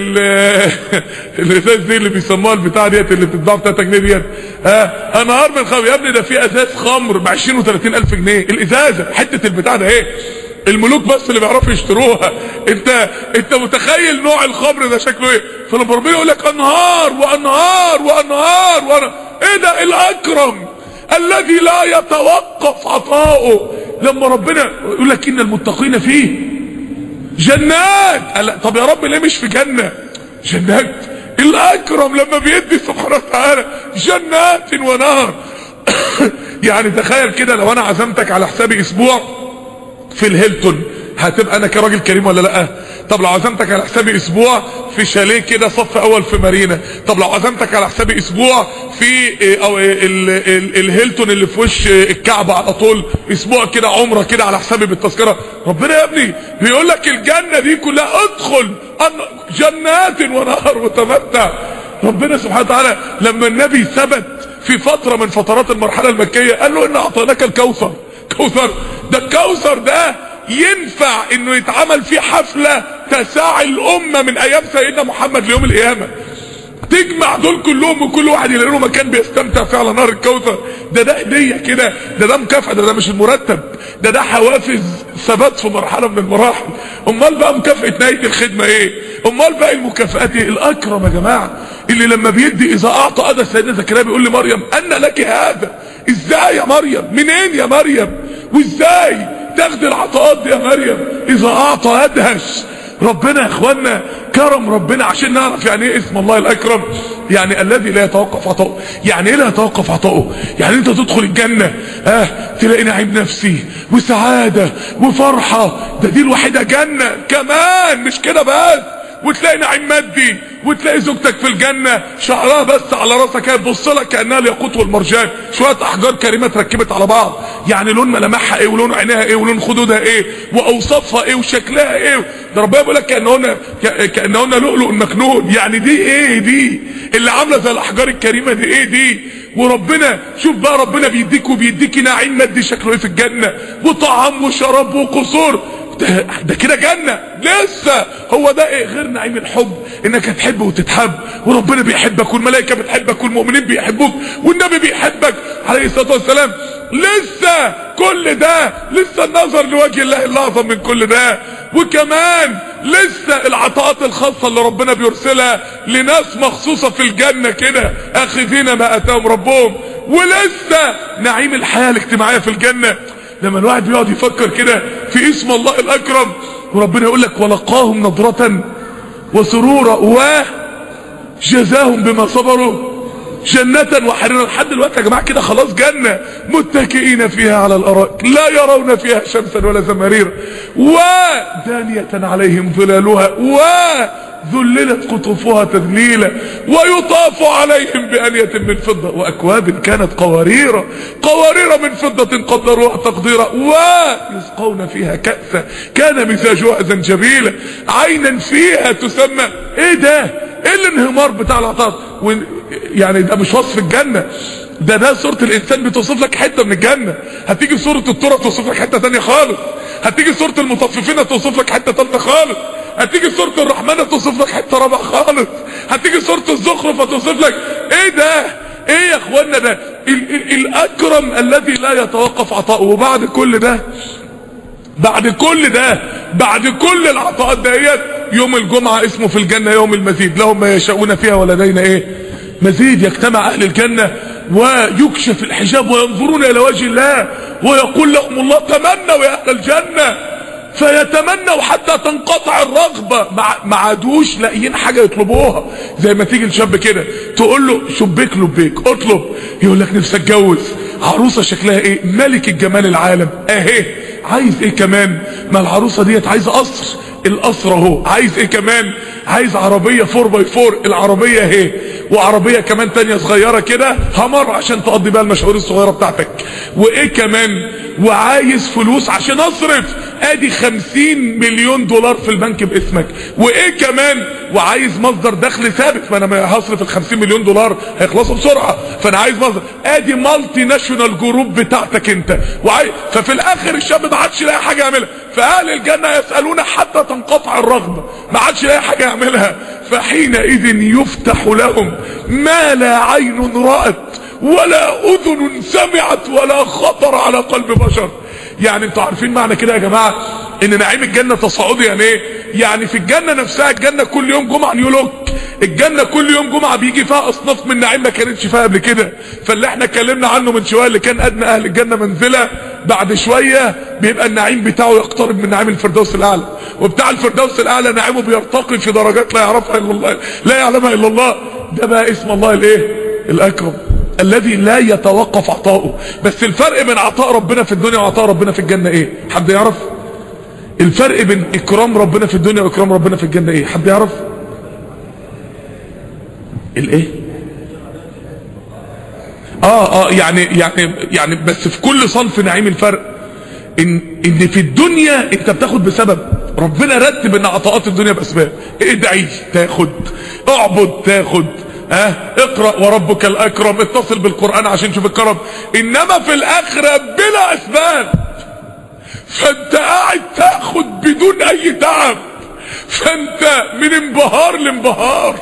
الازاز دي اللي بيسموها البتاع ديت اللي بتتباع ب تلاتة جنيه ديت؟ ها انهار من خمر. يا ابني ده في ازاز خمر ب عشرين وتلاتين الف جنيه الازازه. حته البتاع ده ايه؟ الملوك بس اللي بيعرفوا يشتروها. انت انت متخيل نوع الخمر ده شكله ايه؟ فلما ربنا يقول لك انهار وانهار وانهار وانهار، ايه ده؟ الاكرم الذي لا يتوقف عطاؤه. لما ربنا يقول لك ان المتقين فيه جنات، طب يا رب ليه مش في جنة؟ جنات الاكرم لما بيدي سبحانه وتعالى جنات ونهر. يعني تخيل كده لو انا عزمتك على حسابي اسبوع في الهيلتون، هتبقى انا كراجل كريم ولا لا؟ طب لو عزمتك على حسابي اسبوع في شاليه كده صف اول في مارينا، طب لو عزمتك على حسابي اسبوع في او الهيلتون اللي في وش الكعبة على طول اسبوع كده عمره كده على حسابي بالتذكرة. ربنا يا ابني بيقول لك الجنة دي كلها ادخل جنات ونهر وتمتع. ربنا سبحانه وتعالى لما النبي ثبت في فترة من فترات المرحلة المكية قال له ان اعطيناك الكوثر. كوثر ده الكوثر ده ينفع انه يتعمل فيه حفلة تساعي الامة من ايام سيدنا محمد ليوم القيامة، تجمع دول كلهم وكل واحد يلاقي له مكان بيستمتع فيه على نهر الكوثر. ده ده هدية كده، ده ده مكافأة، ده ده مش المرتب، ده ده حوافز ثبات في مرحلة من المراحل. امال بقى مكافأة نهاية الخدمة ايه؟ امال بقى المكافآت ايه؟ الاكرم يا جماعة اللي لما بيدي اذا اعطى ادى سيدنا زكريا بيقول لمريم ان لك هذا. ازاي يا مريم؟ منين يا مريم؟ وازاي تاخدي العطاءات دي يا مريم؟ اذا اعطى ادهش. ربنا يا اخوانا كرم ربنا عشان نعرف يعني ايه اسم الله الاكرم. يعني الذي لا يتوقف عطاؤه. يعني ايه لا يتوقف عطاؤه؟ يعني انت تدخل الجنة اه تلاقي نعيم نفسي وسعادة وفرحة، ده دي الوحيدة جنة كمان مش كده بس، وتلاقي نعيم مادي، وتلاقي زوجتك في الجنة شعرها بس على راسك هي تبص لك كأنها الياقوت والمرجان، شوية احجار كريمة تركبت على بعض، يعني لون ملامحها ايه ولون عينيها ايه ولون خدودها ايه واوصافها ايه وشكلها ايه. ده ربنا بيقول لك كأنهن كأنهن لؤلؤ مكنون. يعني دي ايه دي اللي عاملة زي الاحجار الكريمة دي؟ ايه دي؟ وربنا شوف بقى ربنا بيديك وبيديك نعيم مادي شكله ايه في الجنة، وطعام وشراب وقصور. ده, ده كده جنة لسه. هو ده ايه غير نعيم الحب؟ انك هتحب وتتحب، وربنا بيحبك والملائكة بتحبك والمؤمنين بيحبوك والنبي بيحبك عليه الصلاة والسلام. لسه كل ده، لسه النظر لوجه الله الاعظم من كل ده، وكمان لسه العطاءات الخاصة اللي ربنا بيرسلها لناس مخصوصة في الجنة كده اخذين ما اتاهم ربهم، ولسه نعيم الحياة الاجتماعية في الجنة. لما الواحد بيقعد يفكر كده في اسم الله الاكرم، وربنا يقول لك ولقاهم نضرة وسرورا وجزاهم بما صبروا جنة وحريرا. لحد دلوقتي يا جماعه كده خلاص جنة، متكئين فيها على الارائك لا يرون فيها شمسا ولا زمهريرا ودانية عليهم ظلالها وذللت قطوفها تذليلا ويطاف عليهم بآنية من فضة وأكواب كانت قوارير قوارير من فضة قدروها تقديرا ويسقون فيها كأسا كان مزاجها زنجبيلا عينا فيها تسمى. ايه ده؟ ايه الانهمار بتاع العطاء؟ يعني ده مش وصف الجنة، ده ده صورة الانسان بتوصف لك حتة من الجنة. هتيجي صورة الترى توصف لك حتة تانية خالص، هتيجي صورة المطففين توصف لك حتة تالتة خالص، هتيجي صورة الرحمن توصف لك حتة رابعة خالص، هتيجي صورة الزخرف توصف لك. ايه ده؟ ايه يا اخوانا ده؟ ال ال الاكرم الذي لا يتوقف عطاؤه. وبعد كل ده بعد كل ده بعد كل العطاءات ديت، يوم الجمعة اسمه في الجنة يوم المزيد، لهم ما يشاءون فيها ولدينا ايه مزيد. يجتمع اهل الجنة ويكشف الحجاب وينظرون الى وجه الله ويقول لهم الله تمنوا يا اهل الجنة، فيتمنوا حتى تنقطع الرغبة. ما عادوش لاقيين حاجة يطلبوها. زي ما تيجي الشاب كده تقول له شبيك لبيك اطلب، يقول لك نفسي اتجوز عروسة شكلها ايه ملك الجمال العالم اهي. عايز ايه كمان؟ ما العروسة ديت عايزة قصر، القصر اهو. عايز ايه كمان؟ عايز عربية فور باي فور، العربية اهي. وعربية كمان تانية صغيرة كده همر عشان تقضي بقى المشاوير الصغيرة بتاعتك. وايه كمان؟ وعايز فلوس عشان اصرف، ادي خمسين مليون دولار في البنك باسمك. وايه كمان؟ وعايز مصدر دخل ثابت، ما انا هصرف ال خمسين مليون دولار هيخلصوا بسرعة، فانا عايز مصدر. ادي مالتي ناشونال جروب بتاعتك انت. وعايز ففي الاخر الشاب ما عادش لاقي حاجة يعملها. فاهل الجنة يسألون حتى تنقطع الرغبة، ما عادش لاقي حاجة يعملها. فحينئذ يفتح لهم ما لا عين رأت ولا اذن سمعت ولا خطر على قلب بشر. يعني انتوا عارفين معنى كده يا جماعة ان نعيم الجنة تصاعدي يعني ايه؟ يعني في الجنة نفسها، الجنة كل يوم جمعة نيولوك، الجنة كل يوم جمعة بيجي فيها اصناف من نعيم ما كانتش فيها قبل كده. فاللي احنا اتكلمنا عنه من شوية اللي كان ادنى اهل الجنة منزلة، بعد شوية بيبقى النعيم بتاعه يقترب من نعيم الفردوس الاعلى، وبتاع الفردوس الاعلى نعيمه بيرتقي في درجات لا يعرفها الا الله، لا يعلمها الا الله. ده بقى اسم الله الايه؟ الاكرم الذي لا يتوقف عطاؤه. بس الفرق بين عطاء ربنا في الدنيا وعطاء ربنا في الجنة ايه؟ حد يعرف؟ الفرق بين اكرام ربنا في الدنيا واكرام ربنا في الجنة ايه؟ حد يعرف؟ الايه؟ اه اه يعني يعني يعني بس في كل صنف نعيم الفرق ان ان في الدنيا انت بتاخد بسبب ربنا رتب ان عطاءات الدنيا باسباب. ادعي تاخد، اعبد تاخد، اه اقرأ وربك الاكرم، اتصل بالقرآن عشان تشوف الكرم. انما في الاخرة بلا اسباب، فانت قاعد تاخد بدون اي تعب، فانت من انبهار لانبهار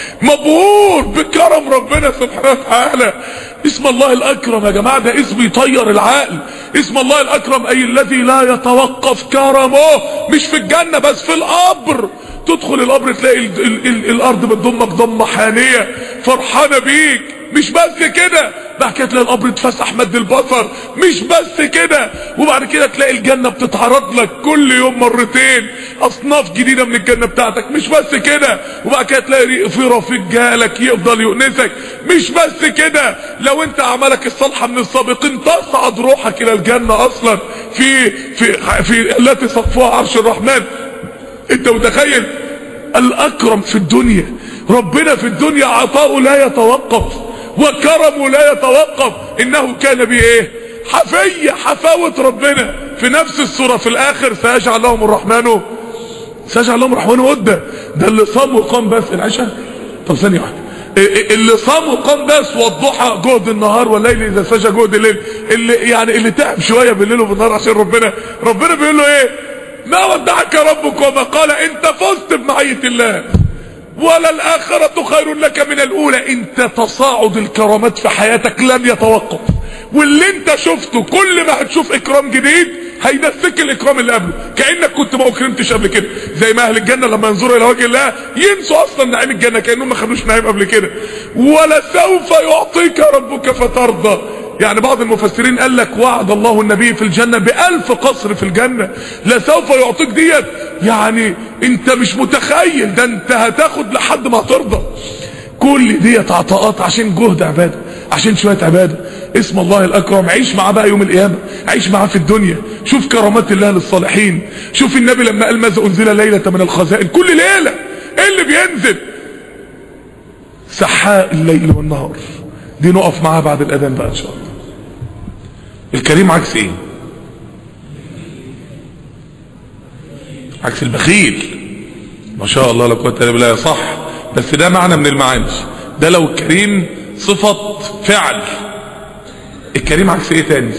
مبهور بكرم ربنا سبحانه وتعالى. اسم الله الاكرم يا جماعة ده اسم يطير العقل. اسم الله الاكرم اي الذي لا يتوقف كرمه، مش في الجنة بس، في القبر. تدخل القبر تلاقي ال ال ال الارض بتضمك ضمه حانيه فرحانه بيك. مش بس كده، بعد كده تلاقي القبر اتفسح مد البصر. مش بس كده، وبعد كده تلاقي الجنه بتتعرض لك كل يوم مرتين اصناف جديده من الجنه بتاعتك. مش بس كده، وبعد كده تلاقي في رفيق جالك يفضل يؤنسك. مش بس كده، لو انت اعمالك الصالحه من السابقين تصعد روحك الى الجنه اصلا في في في التي سقفها عرش الرحمن. انت متخيل؟ الاكرم في الدنيا ربنا في الدنيا عطاؤه لا يتوقف وكرمه لا يتوقف. انه كان بيه ايه؟ حفية، حفاوة ربنا. في نفس السورة في الاخر سيجعل لهم الرحمن سيجعل لهم الرحمن ودة. ده اللي صام وقام بس العشاء. طب ثانية واحدة، اللي صام وقام بس والضحى جهد النهار والليل اذا سجى جهد الليل. اللي يعني اللي تعب شوية بالليل وبالنهار عشان ربنا، ربنا بيقول له ايه؟ ما ودعك ربك وما قال. انت فزت بمعية الله، ولا الاخرة خير لك من الاولى. انت تصاعد الكرامات في حياتك لن يتوقف، واللي انت شفته كل ما هتشوف اكرام جديد هينسك الاكرام اللي قبله، كأنك كنت ما اكرمتش قبل كده. زي ما اهل الجنة لما ينظروا الى وجه الله ينسوا اصلا نعيم الجنة كأنهم ما خدوش نعيم قبل كده. ولسوف يعطيك ربك فترضى. يعني بعض المفسرين قال لك وعد الله النبي في الجنة بألف قصر في الجنة. لسوف يعطيك ديت يعني انت مش متخيل، ده انت هتاخد لحد ما ترضى. كل ديت عطاءات عشان جهد عبادة، عشان شوية عبادة. اسم الله الاكرم عيش معاه بقى يوم القيامة، عيش معاه في الدنيا. شوف كرامات الله للصالحين. شوف النبي لما قال ماذا انزل ليلة من الخزائن، كل ليلة ايه اللي بينزل؟ سحاء الليل والنهار. دي نقف معاها بعد الاذان بقى ان شاء الله. الكريم عكس ايه؟ عكس البخيل. ما شاء الله لا قوه الا بالله، صح، بس ده معنى من المعاني. ده لو الكريم صفة فعل. الكريم عكس ايه تاني؟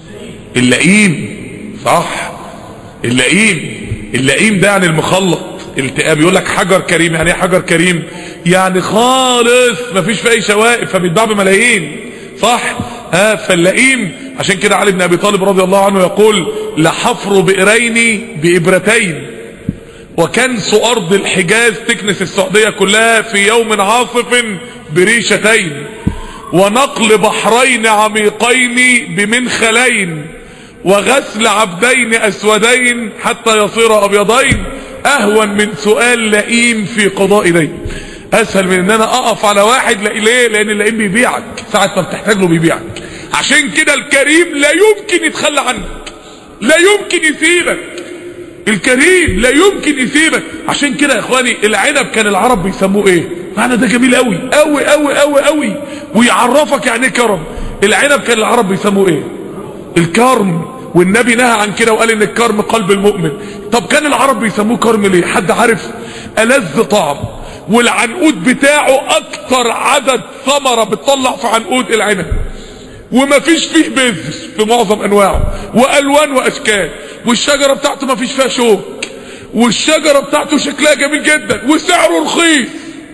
اللئيم، صح، اللئيم. اللئيم ده يعني المخلط. التئام. يقول لك حجر كريم، يعني ايه حجر كريم؟ يعني خالص مفيش فيه اي شوائب، فبيتباع بملايين، صح؟ ها فاللئيم. عشان كده علي بن ابي طالب رضي الله عنه يقول لحفر بئرين بإبرتين، وكنس ارض الحجاز تكنس السعودية كلها في يوم عاصف بريشتين، ونقل بحرين عميقين بمنخلين، وغسل عبدين اسودين حتى يصير ابيضين، اهون من سؤال لئيم في قضاء دين. اسهل من ان انا اقف على واحد. ليه؟ لان اللئيم بيبيعك ساعة ما بتحتاج له، بيبيعك. عشان كده الكريم لا يمكن يتخلى عنك، لا يمكن يسيبك. الكريم لا يمكن يسيبك. عشان كده يا اخواني العنب كان العرب بيسموه ايه؟ معنى ده جميل قوي قوي قوي قوي قوي، ويعرفك يعني ايه كرم. العنب كان العرب بيسموه ايه؟ الكرم. والنبي نهى عن كده وقال ان الكرم قلب المؤمن. طب كان العرب بيسموه كرم ليه؟ حد عارف؟ ألذ طعم، والعنقود بتاعه اكتر عدد ثمرة بتطلع في عنقود العنب، ومفيش فيه بذر في معظم انواعه، والوان واشكال، والشجرة بتاعته مفيش فيها شوك، والشجرة بتاعته شكلها جميل جدا، وسعره رخيص،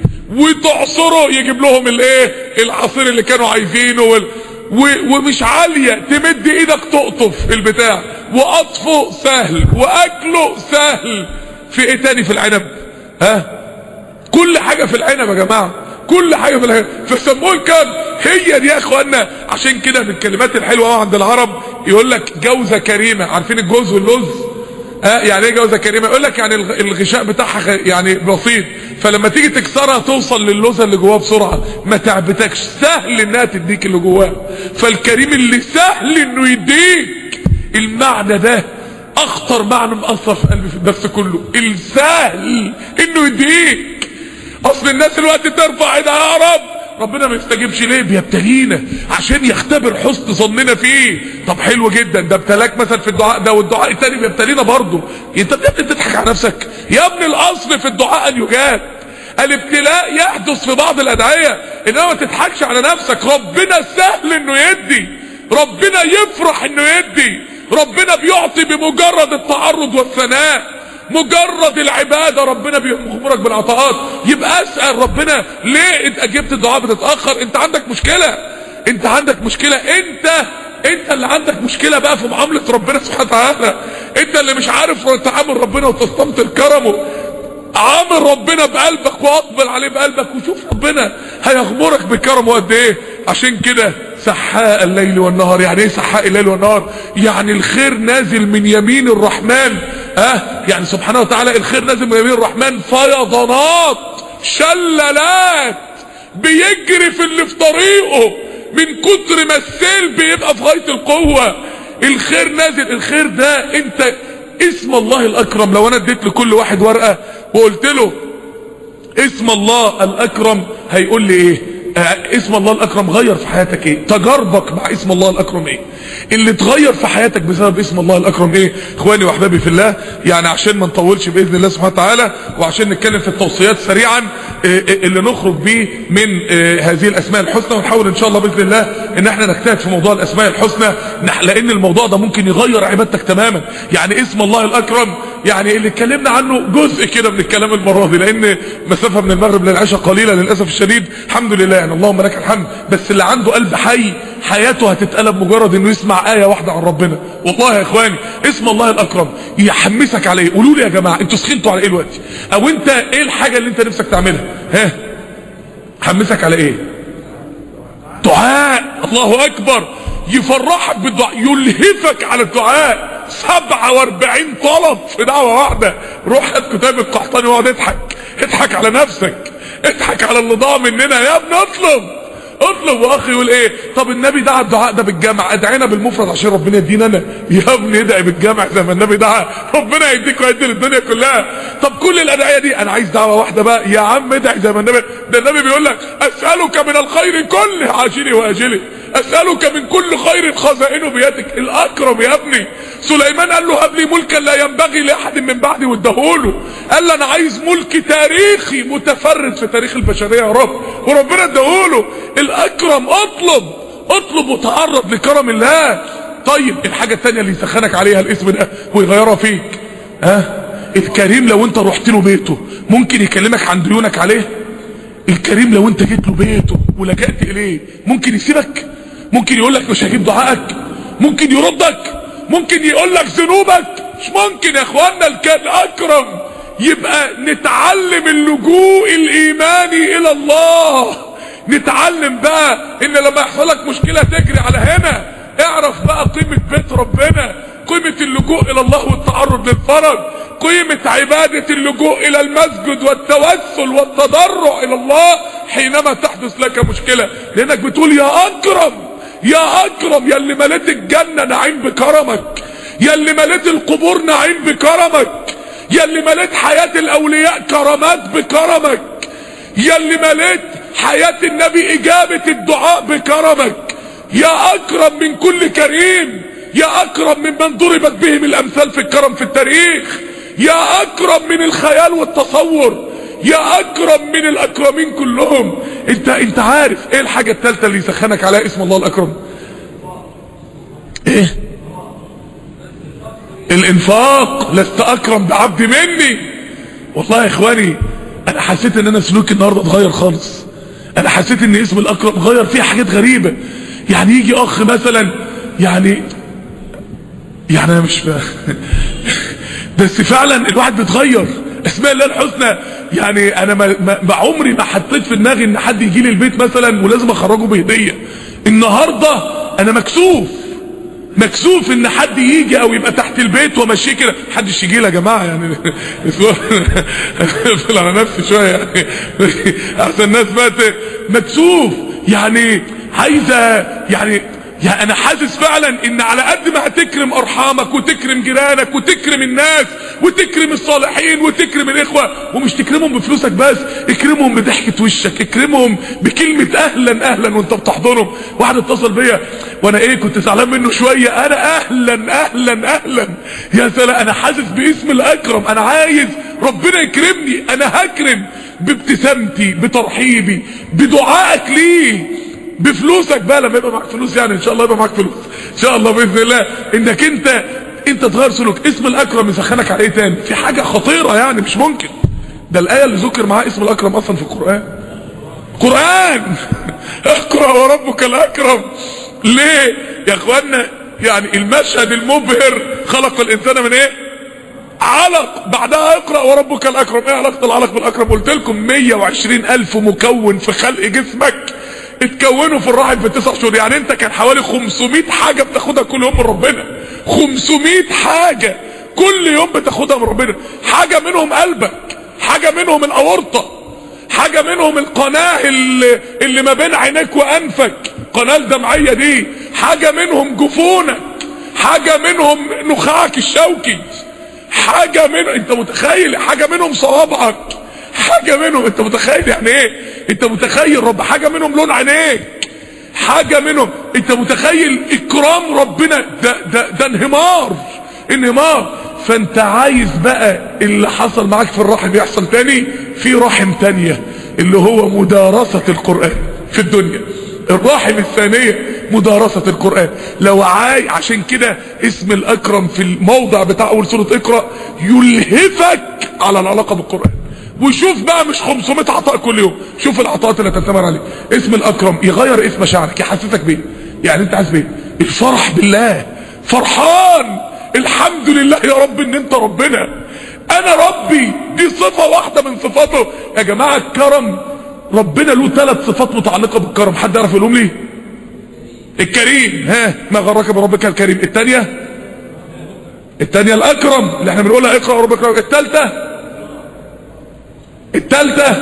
وتعصره يجيب لهم الايه العصير اللي كانوا عايزينه وال... و... ومش عالية، تمد ايدك تقطف البتاع، وقطفه سهل، واكله سهل. في ايه تاني في العنب؟ ها كل حاجة في العنب يا جماعة، كل حاجة في العنب. فسموه الكرم. هي دي يا اخوانا. عشان كده من الكلمات الحلوة عند العرب يقول لك جوزة كريمة. عارفين الجوز واللوز؟ ها يعني ايه جوزة كريمة؟ يقول لك يعني الغشاء بتاعها يعني بسيط، فلما تيجي تكسرها توصل للوزة اللي جواها بسرعة، ما تعبتكش، سهل انها تديك اللي جواها. فالكريم اللي سهل انه يديك. المعنى ده اخطر معنى مأثر في قلبي في الدرس كله، السهل انه يديك. اصل الناس الوقت ترفع ايدها يا رب، ربنا ما يستجيبش ليه؟ بيبتلينا عشان يختبر حسن ظننا فيه. طب حلو جدا، ده ابتلاك مثلا في الدعاء ده، والدعاء التاني بيبتلينا برضه. انت بتضحك على نفسك يا ابني. الاصل في الدعاء ان يجاب. الابتلاء يحدث في بعض الادعية، انما ما تضحكش على نفسك. ربنا سهل انه يدي، ربنا يفرح انه يدي، ربنا بيعطي بمجرد التعرض والثناء، مجرد العبادة ربنا بيغمرك بالعطاءات. يبقى اسأل ربنا ليه انت اجبت الدعاء بتتأخر؟ انت عندك مشكلة، انت عندك مشكلة، انت انت اللي عندك مشكلة بقى في معاملة ربنا سبحانه وتعالى. انت اللي مش عارف تعامل ربنا وتستمطر كرمه. عامل ربنا بقلبك واقبل عليه بقلبك، وشوف ربنا هيغمرك بكرمه قد ايه. عشان كده سحاء الليل والنهار. يعني ايه سحاء الليل والنهار؟ يعني الخير نازل من يمين الرحمن. اه يعني سبحانه وتعالى الخير نازل من يمين الرحمن، فيضانات، شلالات، بيجري في اللي في طريقه من كتر ما السيل بيبقى في غاية القوة. الخير نازل. الخير ده انت اسم الله الاكرم. لو انا اديت لكل واحد ورقة وقلت له اسم الله الاكرم، هيقول لي ايه؟ آه اسم الله الاكرم غير في حياتك ايه؟ تجاربك مع اسم الله الاكرم ايه؟ اللي اتغير في حياتك بسبب اسم الله الاكرم ايه؟ اخواني واحبابي في الله، يعني عشان ما نطولش باذن الله سبحانه وتعالى، وعشان نتكلم في التوصيات سريعا آه اللي نخرج بيه من آه هذه الاسماء الحسنى، ونحاول ان شاء الله باذن الله ان احنا نجتهد في موضوع الاسماء الحسنى، لان الموضوع ده ممكن يغير عبادتك تماما. يعني اسم الله الاكرم يعني اللي اتكلمنا عنه جزء كده من الكلام المره دي، لان مسافه من المغرب للعشاء قليله للاسف الشديد. الحمد لله يعني اللهم لك الحمد. بس اللي عنده قلب حي حياته هتتقلب مجرد انه يسمع آية واحدة عن ربنا. والله يا اخواني اسم الله الاكرم يحمسك على ايه؟ قولوا لي يا جماعة انتوا سخنتوا على ايه دلوقتي؟ او انت ايه الحاجة اللي انت نفسك تعملها؟ ها حمسك على ايه؟ دعاء. الله اكبر. يفرحك بالدعاء، يلهفك على الدعاء. سبعة واربعين طلب في دعوة واحدة. روح هات كتاب القحطاني واقعد اضحك، اضحك على نفسك، اضحك على اللي ضاع مننا. يا ابني اطلب اطلب. واخي يقول ايه؟ طب النبي دعا الدعاء ده بالجمع، ادعينا بالمفرد عشان ربنا يدينا انا. يا ابني ادعي بالجمع زي ما النبي دعا، ربنا يديك ويدي للدنيا كلها. طب كل الادعيه دي انا عايز دعوه واحده بقى. يا عم ادعي زي ما النبي، ده النبي بيقول لك اسالك من الخير كله عاجله واجله، اسالك من كل خير خزائنه بيدك. الاكرم يا ابني. سليمان قال له هب لي ملكا لا ينبغي لاحد من بعدي، واداهوله. قال له انا عايز ملك تاريخي متفرد في تاريخ البشريه يا رب، وربنا اداهوله. الاكرم اطلب اطلب وتعرض لكرم الله. طيب الحاجه الثانيه اللي يسخنك عليها الاسم ده ويغيرها فيك، ها الكريم لو انت رحت له بيته ممكن يكلمك عن ديونك عليه؟ الكريم لو انت جيت له بيته ولجأت اليه ممكن يسيبك؟ ممكن يقول لك مش هجيب دعائك؟ ممكن يردك؟ ممكن يقول لك ذنوبك؟ مش ممكن يا اخوانا. الاكرم يبقى نتعلم اللجوء الايماني الى الله. نتعلم بقى ان لما يحصل لك مشكله تجري على هنا. اعرف بقى قيمه بيت ربنا، قيمه اللجوء الى الله والتعرض للفرج، قيمه عباده اللجوء الى المسجد والتوسل والتضرع الى الله حينما تحدث لك مشكله، لانك بتقول يا اكرم يا اكرم، يا اللي مليت الجنه نعيم بكرمك، يا اللي مليت القبور نعيم بكرمك، يا اللي مليت حياه الاولياء كرامات بكرمك، يا اللي مليت حياه النبي اجابه الدعاء بكرمك، يا اكرم من كل كريم، يا اكرم ممن ضربت بهم الامثال في الكرم في التاريخ، يا اكرم من الخيال والتصور، يا اكرم من الاكرمين كلهم. انت انت عارف ايه الحاجه الثالثه اللي يسخنك عليها اسم الله الاكرم؟ ايه؟ الانفاق. لست اكرم بعبد مني. والله يا اخواني انا حسيت ان انا سلوكي النهارده اتغير خالص. انا حسيت ان اسم الاكرم غير فيه حاجات غريبه. يعني يجي اخ مثلا يعني يعني انا مش فاهم بس فعلا الواحد بيتغير. اسماء الله الحسنى يعني انا ما, ما عمري ما حطيت في دماغي ان حد يجي لي البيت مثلا ولازم اخرجه بهديه. النهارده انا مكسوف مكسوف ان حد يجي او يبقى تحت البيت وماشي كده. محدش يجي لي يا جماعه يعني اقفل على نفسي شويه يعني احسن الناس بقت مكسوف. يعني عايزه يعني يعني انا حاسس فعلا ان على قد ما هتكرم ارحامك وتكرم جيرانك وتكرم الناس وتكرم الصالحين وتكرم الاخوه، ومش تكرمهم بفلوسك بس، اكرمهم بضحكه وشك، اكرمهم بكلمه اهلا اهلا وانت بتحضنهم. واحد اتصل بيا وانا ايه كنت زعلان منه شويه، انا اهلا اهلا اهلا يا سلام. انا حاسس باسم الاكرم، انا عايز ربنا يكرمني، انا هكرم بابتسامتي بترحيبي بدعائك ليه بفلوسك بقى. لما يبقى معاك فلوس يعني ان شاء الله يبقى معاك فلوس ان شاء الله باذن الله انك انت انت تغير سلوك. اسم الاكرم يسخنك على ايه تاني؟ في حاجه خطيره يعني مش ممكن. ده الايه اللي ذكر معاها اسم الاكرم اصلا في القران. قران اقرا وربك الاكرم. ليه يا اخوانا؟ يعني المشهد المبهر خلق الانسان من ايه؟ علق، بعدها اقرا وربك الاكرم. ايه علاقه العلق بالاكرم؟ قلت لكم مية وعشرين الف مكون في خلق جسمك اتكونوا في الرحم في تسع شهور. يعني انت كان حوالي خمسمائة حاجة بتاخدها كل يوم من ربنا. خمسمائة حاجة كل يوم بتاخدها من ربنا. حاجة منهم قلبك، حاجة منهم الاورطة، حاجة منهم القناة اللي, اللي ما بين عينيك وانفك، قناة الدمعية دي، حاجة منهم جفونك، حاجة منهم نخاعك الشوكي، حاجة منهم انت متخيل، حاجة منهم صوابعك، حاجة منهم انت متخيل يعني ايه؟ انت متخيل رب حاجة منهم لون عينيك، حاجة منهم انت متخيل اكرام ربنا. ده ده ده انهمار انهمار. فانت عايز بقى اللي حصل معاك في الرحم يحصل تاني في رحم تانية اللي هو مدارسة القرآن في الدنيا. الراحم الثانية مدارسة القرآن. لو عاي عشان كده اسم الاكرم في الموضع بتاع اول سورة اقرأ يلهفك على العلاقة بالقرآن. وشوف بقى مش خمسمائة عطاء كل يوم، شوف العطاءات اللي تتمر عليه. اسم الاكرم يغير اسم مشاعرك، يحسسك بيه. يعني انت عايز بيه الفرح بالله، فرحان الحمد لله يا رب ان انت ربنا، انا ربي. دي صفة واحدة من صفاته يا جماعة. الكرم ربنا له ثلاث صفات متعلقة بالكرم. حد يعرف يقولهم لي؟ الكريم، ها ما غرك بربك الكريم. الثانية الثانية الاكرم اللي احنا بنقولها اقرأ وربك الكريم. الثالثة الثالثة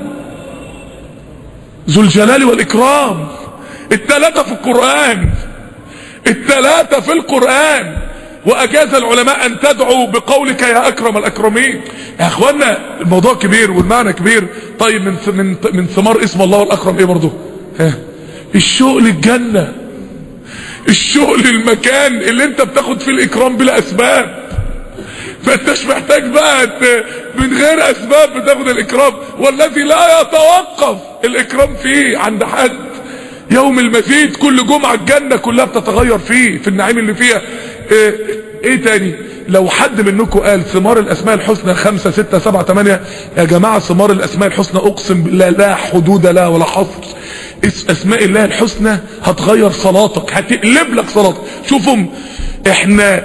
ذو الجلال والإكرام. الثلاثة في القرآن، الثلاثة في القرآن. وأجاز العلماء أن تدعوا بقولك يا أكرم الأكرمين. يا أخوانا الموضوع كبير والمعنى كبير. طيب من من من ثمار اسم الله الأكرم إيه برضه؟ ها الشوق للجنة، الشوق للمكان اللي أنت بتاخد فيه الإكرام بلا أسباب. فانتش محتاج بقى من غير اسباب بتاخد الاكرام. والذي لا يتوقف الاكرام فيه عند حد. يوم المزيد كل جمعة الجنة كلها بتتغير فيه في النعيم اللي فيها. ايه, ايه تاني؟ لو حد منكم قال ثمار الاسماء الحسنى خمسة ستة سبعة تمانية، يا جماعة ثمار الاسماء الحسنى اقسم بالله لا حدود لها ولا حصر. اسماء الله الحسنى هتغير صلاتك، هتقلب لك صلاتك. شوفوا احنا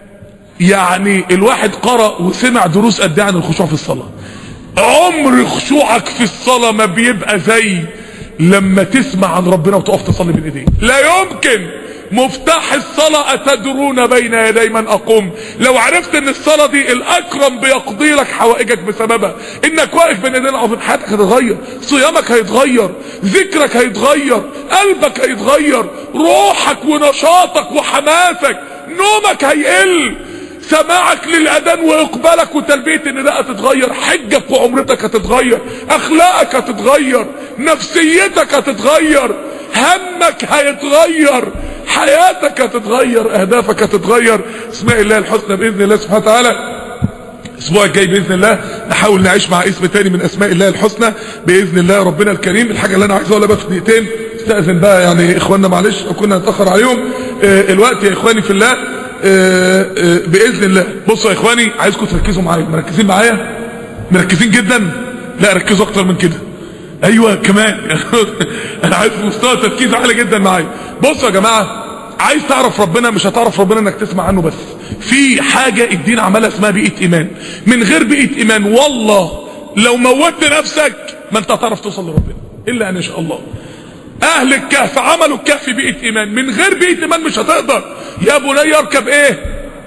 يعني الواحد قرأ وسمع دروس قد ايه عن الخشوع في الصلاة. عمر خشوعك في الصلاة ما بيبقى زي لما تسمع عن ربنا وتقف تصلي بين ايديه. لا يمكن. مفتاح الصلاة أتدرون بين يدي من أقوم. لو عرفت ان الصلاة دي الأكرم بيقضي لك حوائجك بسببها، انك واقف بين يدين العظيم، حياتك هتتغير، صيامك هيتغير، ذكرك هيتغير، قلبك هيتغير، روحك ونشاطك وحماسك، نومك هيقل، سماعك للأذان وإقبالك وتلبية النداء هتتغير، حجك وعمرتك هتتغير، أخلاقك هتتغير، نفسيتك هتتغير، همك هيتغير، حياتك هتتغير، أهدافك هتتغير. اسماء الله الحسنى بإذن الله سبحانه وتعالى الأسبوع الجاي بإذن الله نحاول نعيش مع اسم تاني من أسماء الله الحسنى بإذن الله ربنا الكريم. الحاجة اللي أنا عايزها ولا بس دقيقتين استأذن بقى يعني إخواننا معلش أو كنا نتأخر عليهم. آه الوقت يا إخواني في الله آه آه بإذن الله. بصوا يا إخواني عايزكم تركزوا معايا. مركزين معايا؟ مركزين جدا؟ لا ركزوا أكتر من كده. ايوه كمان انا عايز مستوى تركيز عالي جدا معايا. بصوا يا جماعه، عايز تعرف ربنا مش هتعرف ربنا انك تسمع عنه بس. في حاجه الدين عملها اسمها بيئه ايمان. من غير بيئه ايمان والله لو موتت نفسك ما انت هتعرف توصل لربنا الا ان شاء الله. اهل الكهف عملوا الكهف بيئه ايمان. من غير بيئه ايمان مش هتقدر. يا بني اركب ايه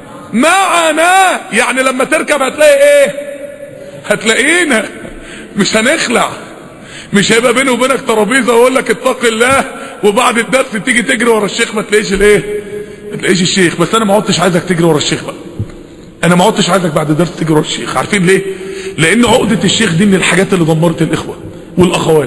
معنا، يعني لما تركب هتلاقي ايه؟ هتلاقينا، مش هنخلع. مش هيبقى بيني وبينك ترابيزه واقول لك اتق الله وبعد الدرس تيجي تجري ورا الشيخ ما تلاقيش الايه؟ ما تلاقيش الشيخ. بس انا ما عدتش عايزك تجري ورا الشيخ بقى. انا ما عدتش عايزك بعد الدرس تجري ورا الشيخ. عارفين ليه؟ لان عقده الشيخ دي من الحاجات اللي دمرت الاخوه والاخوات.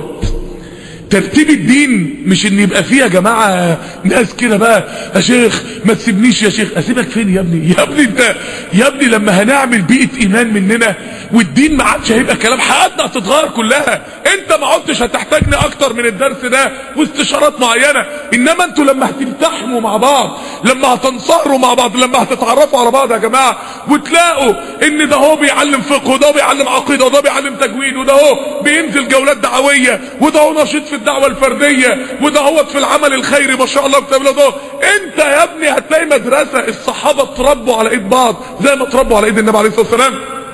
ترتيب الدين مش ان يبقى فيه يا جماعه ناس كده بقى يا شيخ ما تسيبنيش يا شيخ. اسيبك فين يا ابني؟ يا ابني انت يا ابني لما هنعمل بيئه ايمان مننا والدين ما عادش هيبقى كلام، حياتنا هتتغير كلها. انت ما عدتش هتحتاجني اكتر من الدرس ده واستشارات معينه، انما انتوا لما هتلتحموا مع بعض، لما هتنصهروا مع بعض، لما هتتعرفوا على بعض يا جماعه وتلاقوا ان ده هو بيعلم فقه وده بيعلم عقيده وده بيعلم تجويد وده هو بينزل جولات دعويه وده هو نشيط في الدعوه الفرديه وده هو في العمل الخيري ما شاء الله بتعمل ده، انت يا ابني هتلاقي مدرسه. الصحابه اتربوا على ايد بعض زي ما اتربوا على ايد النبي عليه الصلاه والسلام.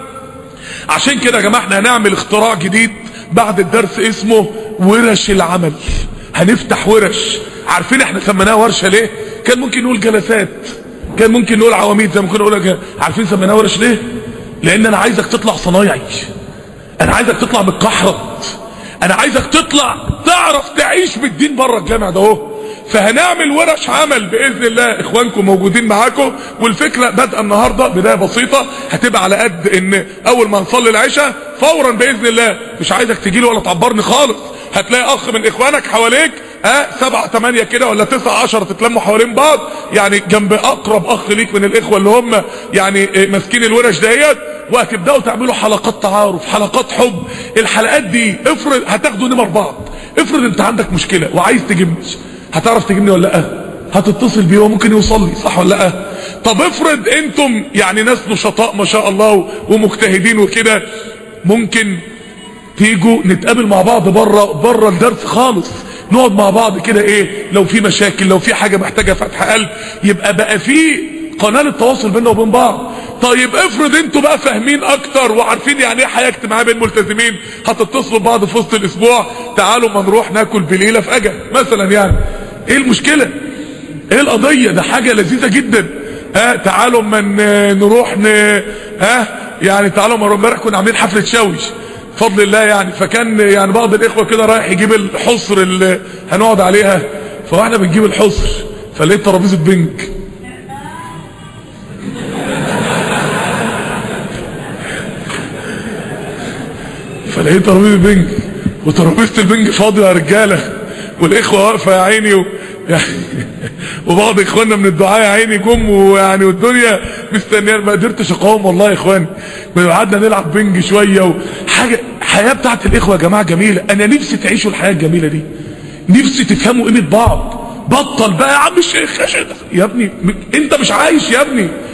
عشان كده يا جماعه احنا هنعمل اختراع جديد بعد الدرس اسمه ورش العمل. هنفتح ورش. عارفين احنا سميناها ورشه ليه؟ كان ممكن نقول جلسات، كان ممكن نقول عواميد زي ما كنا نقول. عارفين سميناها ورش ليه؟ لان انا عايزك تطلع صنايعي، انا عايزك تطلع متكحرت، انا عايزك تطلع تعرف تعيش بالدين بره الجامع ده اهو. فهنعمل ورش عمل باذن الله. اخوانكم موجودين معاكم، والفكره بادئه النهارده بدايه بسيطه هتبقى على قد ان اول ما نصلي العشاء فورا باذن الله. مش عايزك تجي لي ولا تعبرني خالص. هتلاقي اخ من اخوانك حواليك ها سبعة تمانية كده ولا تسعة عشر تتلموا حوالين بعض، يعني جنب اقرب اخ ليك من الاخوه اللي هم يعني ماسكين الورش ديت، وهتبداوا تعملوا حلقات تعارف، حلقات حب. الحلقات دي افرض هتاخدوا نمر بعض، افرض انت عندك مشكله وعايز تجيبني، هتعرف تجيبني ولا لا؟ هتتصل بيه وممكن يوصل لي، صح ولا لا؟ طب افرض انتم يعني ناس نشطاء ما شاء الله ومجتهدين وكده، ممكن تيجوا نتقابل مع بعض بره بره الدرس خالص، نقعد مع بعض كده ايه لو في مشاكل، لو في حاجه محتاجه فتح قلب، يبقى بقى في قناه للتواصل بيننا وبين بعض. طيب افرض انتوا بقى فاهمين اكتر وعارفين يعني ايه حياه اجتماعيه بين ملتزمين، هتتصلوا ببعض في وسط الاسبوع، تعالوا ما نروح ناكل بليله في اجا مثلا. يعني ايه المشكله؟ ايه القضيه؟ ده حاجه لذيذه جدا. ها تعالوا ما نروح ن... ها يعني تعالوا ما امبارح كنا عاملين حفله شاويش بفضل الله يعني، فكان يعني بعض الاخوه كده رايح يجيب الحصر اللي هنقعد عليها، فاحنا بنجيب الحصر فلقيت ترابيزه بنج. فلقيت ترابيزه بنج وترابيزه البنج فاضيه يا رجاله، والاخوه واقفه يا عيني و... يعني وبعض اخواننا من الدعاء يا عيني جم ويعني والدنيا مستنيه. ما قدرتش اقاوم والله يا اخواني، قعدنا نلعب بنج شويه وحاجه. حياه بتاعت الاخوه يا جماعه جميله. انا نفسي تعيشوا الحياه الجميله دي، نفسي تفهموا قيمه بعض. بطل بقى يا عم الشيخ يا شيخ يا ابني، انت مش عايش يا ابني،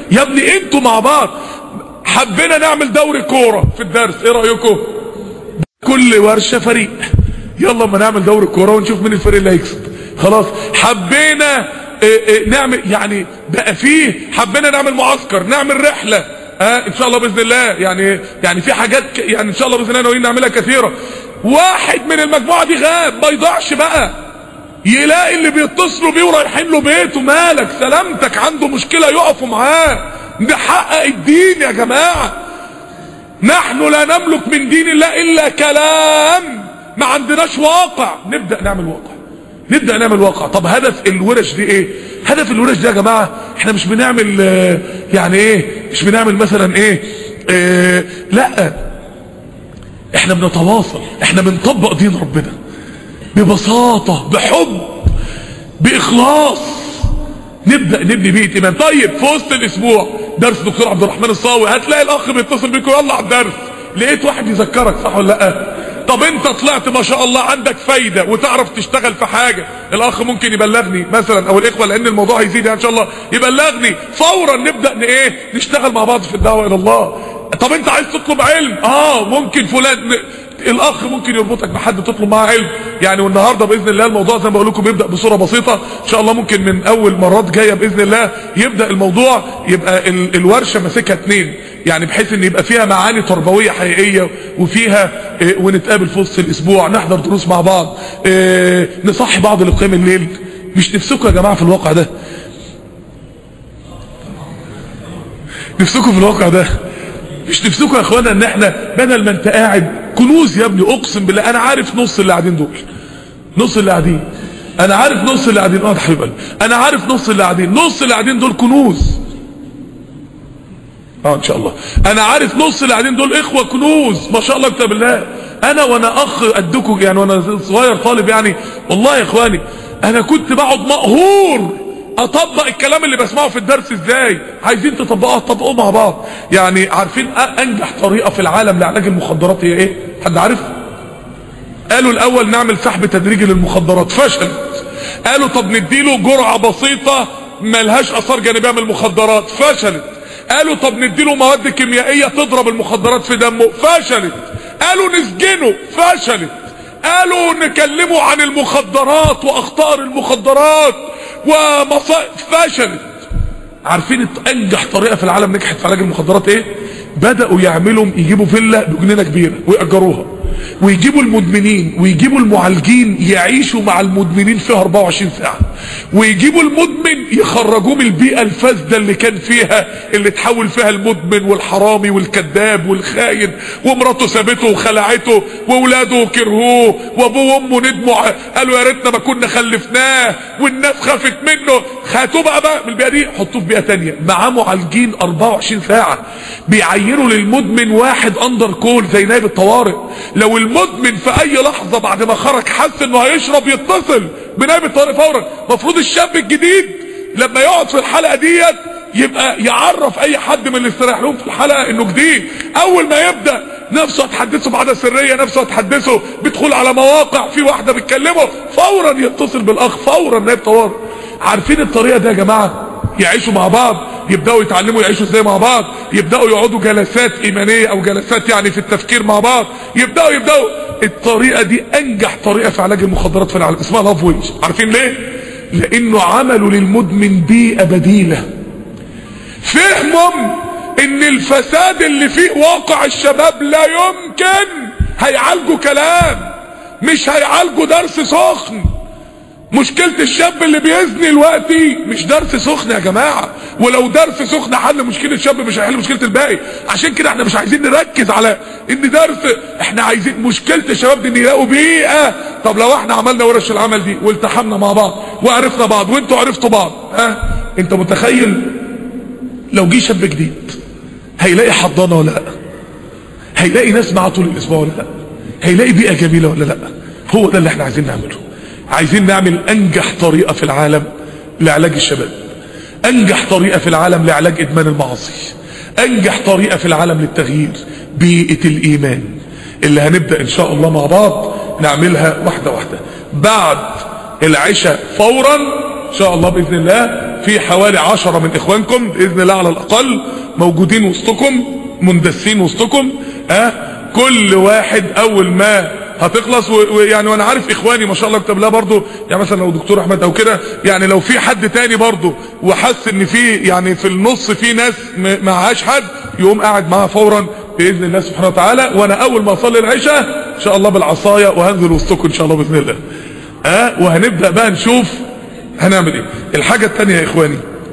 يا ابني انتوا مع بعض. حبينا نعمل دوري كورة في الدرس، ايه رأيكم؟ كل ورشة فريق، يلا ما نعمل دوري كورة ونشوف مين الفريق اللي هيكسب. خلاص. حبينا إيه إيه نعمل يعني بقى فيه، حبينا نعمل معسكر، نعمل رحلة ها ان شاء الله باذن الله، يعني يعني في حاجات يعني ان شاء الله باذن الله ناويين نعملها كثيرة. واحد من المجموعة دي غاب، ما يضيعش بقى، يلاقي اللي بيتصلوا بيه ورايحين له بيته، مالك سلامتك، عنده مشكلة يقفوا معاه. نحقق الدين يا جماعة. نحن لا نملك من دين الله الا كلام، ما عندناش واقع. نبدأ نعمل واقع، نبدأ نعمل واقع. طب هدف الورش دي ايه؟ هدف الورش دي يا جماعة احنا مش بنعمل اه يعني ايه، مش بنعمل مثلا ايه اه لا، احنا بنتواصل، احنا بنطبق دين ربنا ببساطة، بحب، بإخلاص. نبدأ نبني بيئة إيمان. طيب في وسط الأسبوع درس دكتور عبد الرحمن الصاوي، هتلاقي الأخ بيتصل بيك يلا على الدرس، لقيت واحد يذكرك، صح ولا لأ؟ طب انت طلعت ما شاء الله عندك فايدة وتعرف تشتغل في حاجة، الأخ ممكن يبلغني مثلا أو الإخوة، لأن الموضوع هيزيد إن شاء الله، يبلغني فورا، نبدأ إيه نشتغل مع بعض في الدعوة إلى الله. طب انت عايز تطلب علم، اه ممكن فلان الاخ ممكن يربطك بحد تطلب معاه علم يعني. والنهارده باذن الله الموضوع زي ما بقول لكم بيبدا بصوره بسيطه ان شاء الله، ممكن من اول مرات جايه باذن الله يبدا الموضوع يبقى ال الورشه ماسكها اتنين، يعني بحيث ان يبقى فيها معاني تربويه حقيقيه وفيها اه ونتقابل في وسط الاسبوع، نحضر دروس مع بعض، اه نصحي بعض لقيام الليل. مش نفسكم يا جماعه في الواقع ده؟ نفسكم في الواقع ده؟ مش نفسكم يا اخوانا ان احنا بدل ما انت قاعد كنوز يا ابني، اقسم بالله انا عارف نص اللي قاعدين دول، نص اللي قاعدين انا عارف نص اللي قاعدين اه حبيب قلبي، انا عارف نص اللي قاعدين، نص اللي قاعدين دول كنوز اه ان شاء الله، انا عارف نص اللي قاعدين دول اخوه كنوز ما شاء الله كتاب الله. انا وانا اخ قدكم يعني، وانا صغير طالب يعني، والله يا اخواني انا كنت بقعد مقهور اطبق الكلام اللي بسمعه في الدرس ازاي. عايزين تطبقوه تطبقوه مع بعض. يعني عارفين انجح طريقة في العالم لعلاج المخدرات هي ايه؟ حد عارف؟ قالوا الاول نعمل سحب تدريجي للمخدرات، فشلت. قالوا طب نديله جرعة بسيطة ملهاش اثار جانبية من المخدرات، فشلت. قالوا طب نديله مواد كيميائية تضرب المخدرات في دمه، فشلت. قالوا نسجنه، فشلت. قالوا نكلمه عن المخدرات واخطار المخدرات ومصائب، فشلت. عارفين انجح طريقة في العالم نجحت في علاج المخدرات ايه؟ بدأوا يعملوا يجيبوا فيلا بجنينة كبيرة ويأجروها، ويجيبوا المدمنين ويجيبوا المعالجين يعيشوا مع المدمنين فيها أربعة وعشرين ساعة، ويجيبوا المدمن يخرجوه من البيئة الفاسدة اللي كان فيها، اللي تحول فيها المدمن والحرامي والكذاب والخاين، ومراته سابته وخلعته واولاده كرهوه وابوه وامه ندموا قالوا يا ريتنا ما كنا خلفناه والناس خافت منه. خاتوه بقى بقى من البيئة دي حطوه في بيئة تانية معاه معالجين أربعة وعشرين ساعة بيعينوا للمدمن واحد اندر كول زي نائب الطوارئ. لو المدمن في اي لحظة بعد ما خرج حس انه هيشرب يتصل بنائب الطوارئ فورا. مفروض الشاب الجديد لما يقعد في الحلقة ديت يبقى يعرف اي حد من اللي استريح لهم في الحلقة انه جديد. اول ما يبدأ نفسه هتحدثه بعادة سرية، نفسه هتحدثه بدخول على مواقع في واحدة بتكلمه، فورا يتصل بالاخ، فورا نائب طوارئ. عارفين الطريقة دي يا جماعة؟ يعيشوا مع بعض، يبدأوا يتعلموا يعيشوا ازاي مع بعض، يبدأوا يقعدوا جلسات ايمانية او جلسات يعني في التفكير مع بعض، يبدأوا يبدأوا الطريقة دي انجح طريقة في علاج المخدرات في العالم، اسمها لاف ويج. عارفين ليه؟ لانه عملوا للمدمن بيئة بديلة. فهمهم ان الفساد اللي فيه واقع الشباب لا يمكن هيعالجوا كلام، مش هيعالجوا درس سخن. مشكلة الشاب اللي بيزني دلوقتي مش درس سخن يا جماعة، ولو درس سخن حل مشكلة الشاب مش هيحل مشكلة الباقي. عشان كده احنا مش عايزين نركز على ان درس، احنا عايزين مشكلة الشباب دي ان يلاقوا بيئة. طب لو احنا عملنا ورش العمل دي والتحمنا مع بعض وعرفنا بعض وانتوا عرفتوا بعض، ها انت متخيل لو جه شاب جديد هيلاقي حضانة ولا لا؟ هيلاقي ناس معاه طول الاسبوع ولا لا؟ هيلاقي بيئة جميلة ولا لا؟ هو ده اللي احنا عايزين نعمله. عايزين نعمل انجح طريقة في العالم لعلاج الشباب، انجح طريقة في العالم لعلاج ادمان المعاصي، انجح طريقة في العالم للتغيير، بيئة الايمان اللي هنبدأ ان شاء الله مع بعض نعملها واحدة واحدة بعد العشاء فورا ان شاء الله بإذن الله. في حوالي عشرة من اخوانكم باذن الله على الاقل موجودين وسطكم، مندسين وسطكم. اه كل واحد اول ما هتخلص ويعني وانا عارف اخواني ما شاء الله كتب لها برضو، يعني مثلا لو دكتور احمد او كده، يعني لو في حد تاني برضو وحس ان في يعني في النص في ناس معهاش حد، يقوم قاعد معاها فورا باذن الله سبحانه وتعالى. وانا اول ما اصلي العشاء ان شاء الله بالعصايه وهنزل وسطكم ان شاء الله باذن الله. اه وهنبدا بقى نشوف هنعمل ايه. الحاجه الثانيه يا اخواني،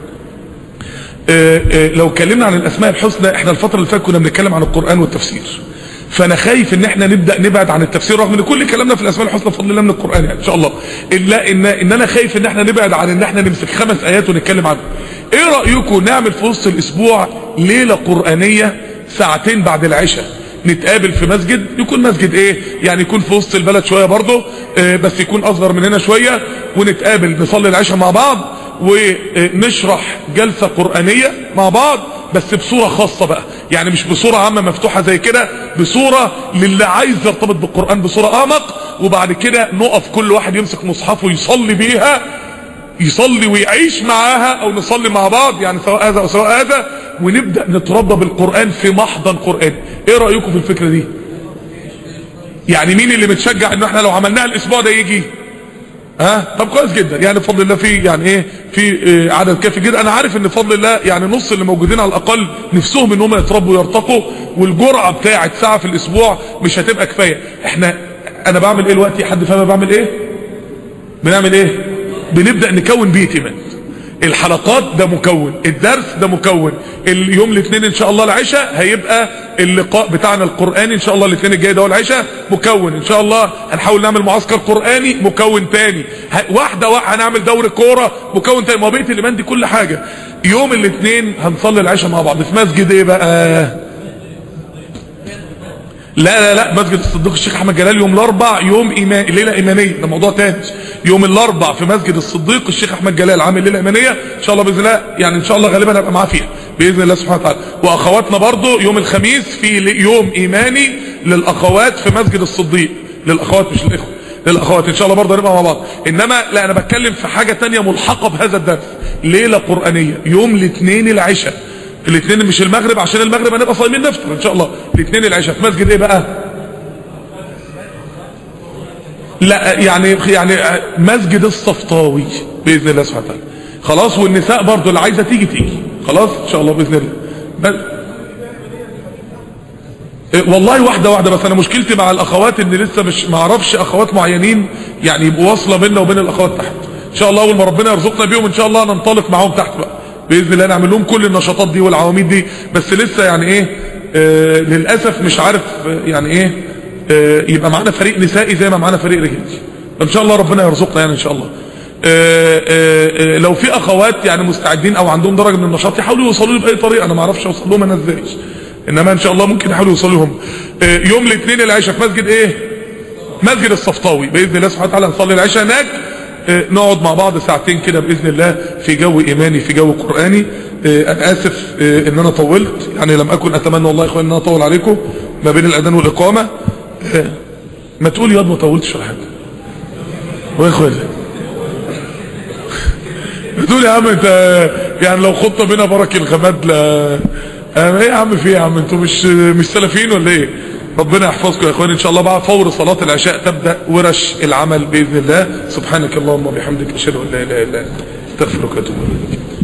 اه اه لو اتكلمنا عن الاسماء الحسنى، احنا الفتره اللي فاتت كنا بنتكلم عن القران والتفسير، فانا خايف ان احنا نبدا نبعد عن التفسير رغم ان كل كلامنا في الاسماء الحسنى بفضل الله من القران يعني ان شاء الله، الا ان ان انا خايف ان احنا نبعد عن ان احنا نمسك خمس ايات ونتكلم عنهم. ايه رايكم نعمل في وسط الاسبوع ليله قرانيه ساعتين بعد العشاء، نتقابل في مسجد، يكون مسجد ايه يعني يكون في وسط البلد شويه برضه اه بس يكون اصغر من هنا شويه، ونتقابل نصلي العشاء مع بعض ونشرح جلسه قرانيه مع بعض، بس بصورة خاصة بقى، يعني مش بصورة عامة مفتوحة زي كده، بصورة للي عايز يرتبط بالقرآن بصورة اعمق. وبعد كده نقف كل واحد يمسك مصحفه يصلي بيها، يصلي ويعيش معاها، او نصلي مع بعض يعني سواء هذا او سواء هذا، ونبدأ نتربى بالقرآن في محضن قرآن. ايه رأيكم في الفكرة دي؟ يعني مين اللي متشجع ان احنا لو عملناها الاسبوع ده يجي؟ ها طب كويس جدا، يعني بفضل الله في يعني ايه في إيه عدد كافي جدا. انا عارف ان بفضل الله يعني نص اللي موجودين على الاقل نفسهم ان هم يتربوا ويرتقوا، والجرعه بتاعه ساعه في الاسبوع مش هتبقى كفايه. احنا انا بعمل ايه دلوقتي؟ حد فاهم بعمل ايه؟ بنعمل ايه؟ بنبدا نكون بيت ايمان. الحلقات ده مكون، الدرس ده مكون، اليوم الاثنين ان شاء الله العشاء هيبقى اللقاء بتاعنا القرآني ان شاء الله الاثنين الجاي ده والعشاء مكون ان شاء الله. هنحاول نعمل معسكر قرآني مكون تاني، واحدة واحدة هنعمل دوري كورة مكون تاني. ما بيت الايمان دي كل حاجة. يوم الاثنين هنصلي العشاء مع بعض في مسجد ايه بقى؟ لا لا لا مسجد الصديق الشيخ احمد جلال يوم الاربع، يوم ايمان ليله ايمانيه، ده موضوع تاني. يوم الاربع في مسجد الصديق الشيخ احمد جلال عامل ليله ايمانيه ان شاء الله باذن الله، يعني ان شاء الله غالبا هبقى معاه فيها باذن الله سبحانه وتعالى. واخواتنا برضو يوم الخميس في يوم ايماني للاخوات في مسجد الصديق، للاخوات مش للاخوه، للاخوات ان شاء الله برضه هنبقى مع بعض. انما لا انا بتكلم في حاجه تانية ملحقه بهذا الدرس، ليله قرانيه يوم الاثنين العشاء، الاثنين مش المغرب عشان المغرب هنبقى صايمين نفطر ان شاء الله، الاثنين العشاء في مسجد ايه بقى؟ لا يعني يعني مسجد الصفطاوي باذن الله سبحانه وتعالى. خلاص والنساء برضو اللي عايزه تيجي تيجي خلاص ان شاء الله باذن الله. بس والله واحده واحده، بس انا مشكلتي مع الاخوات ان لسه مش ما اعرفش اخوات معينين يعني يبقوا واصله بيننا وبين الاخوات تحت. ان شاء الله اول ما ربنا يرزقنا بيهم ان شاء الله ننطلق معاهم تحت بقى باذن الله، نعمل لهم كل النشاطات دي والعواميد دي. بس لسه يعني ايه آه للاسف مش عارف يعني ايه آه يبقى معانا فريق نسائي زي ما معانا فريق رجالي. ان شاء الله ربنا يرزقنا يعني ان شاء الله. آه آه آه لو في اخوات يعني مستعدين او عندهم درجه من النشاط يحاولوا يوصلوا لي باي طريقه، انا ما اعرفش اوصل لهم انا ازاي، انما ان شاء الله ممكن يحاولوا يوصلوا لهم. آه يوم الاثنين العشاء في مسجد ايه؟ مسجد الصفطاوي باذن الله سبحانه وتعالى نصلي العشاء هناك، نقعد مع بعض ساعتين كده باذن الله في جو ايماني في جو قراني. انا اسف ان انا طولت، يعني لم اكن اتمنى والله يا اخوان ان انا اطول عليكم ما بين الاذان والاقامه. ما تقول ياض ما طولتش ولا حاجه يا اخوان، بتقول يا عم انت يعني لو خطه بينا برك الغماد لا ايه يا عم في ايه يا عم انتوا مش مش سلفيين ولا ايه؟ ربنا يحفظكم يا اخواني. ان شاء الله بعد فور صلاة العشاء تبدأ ورش العمل بإذن الله. سبحانك اللهم وبحمدك اشهد ان لا اله الا انت استغفرك واتوب اليك.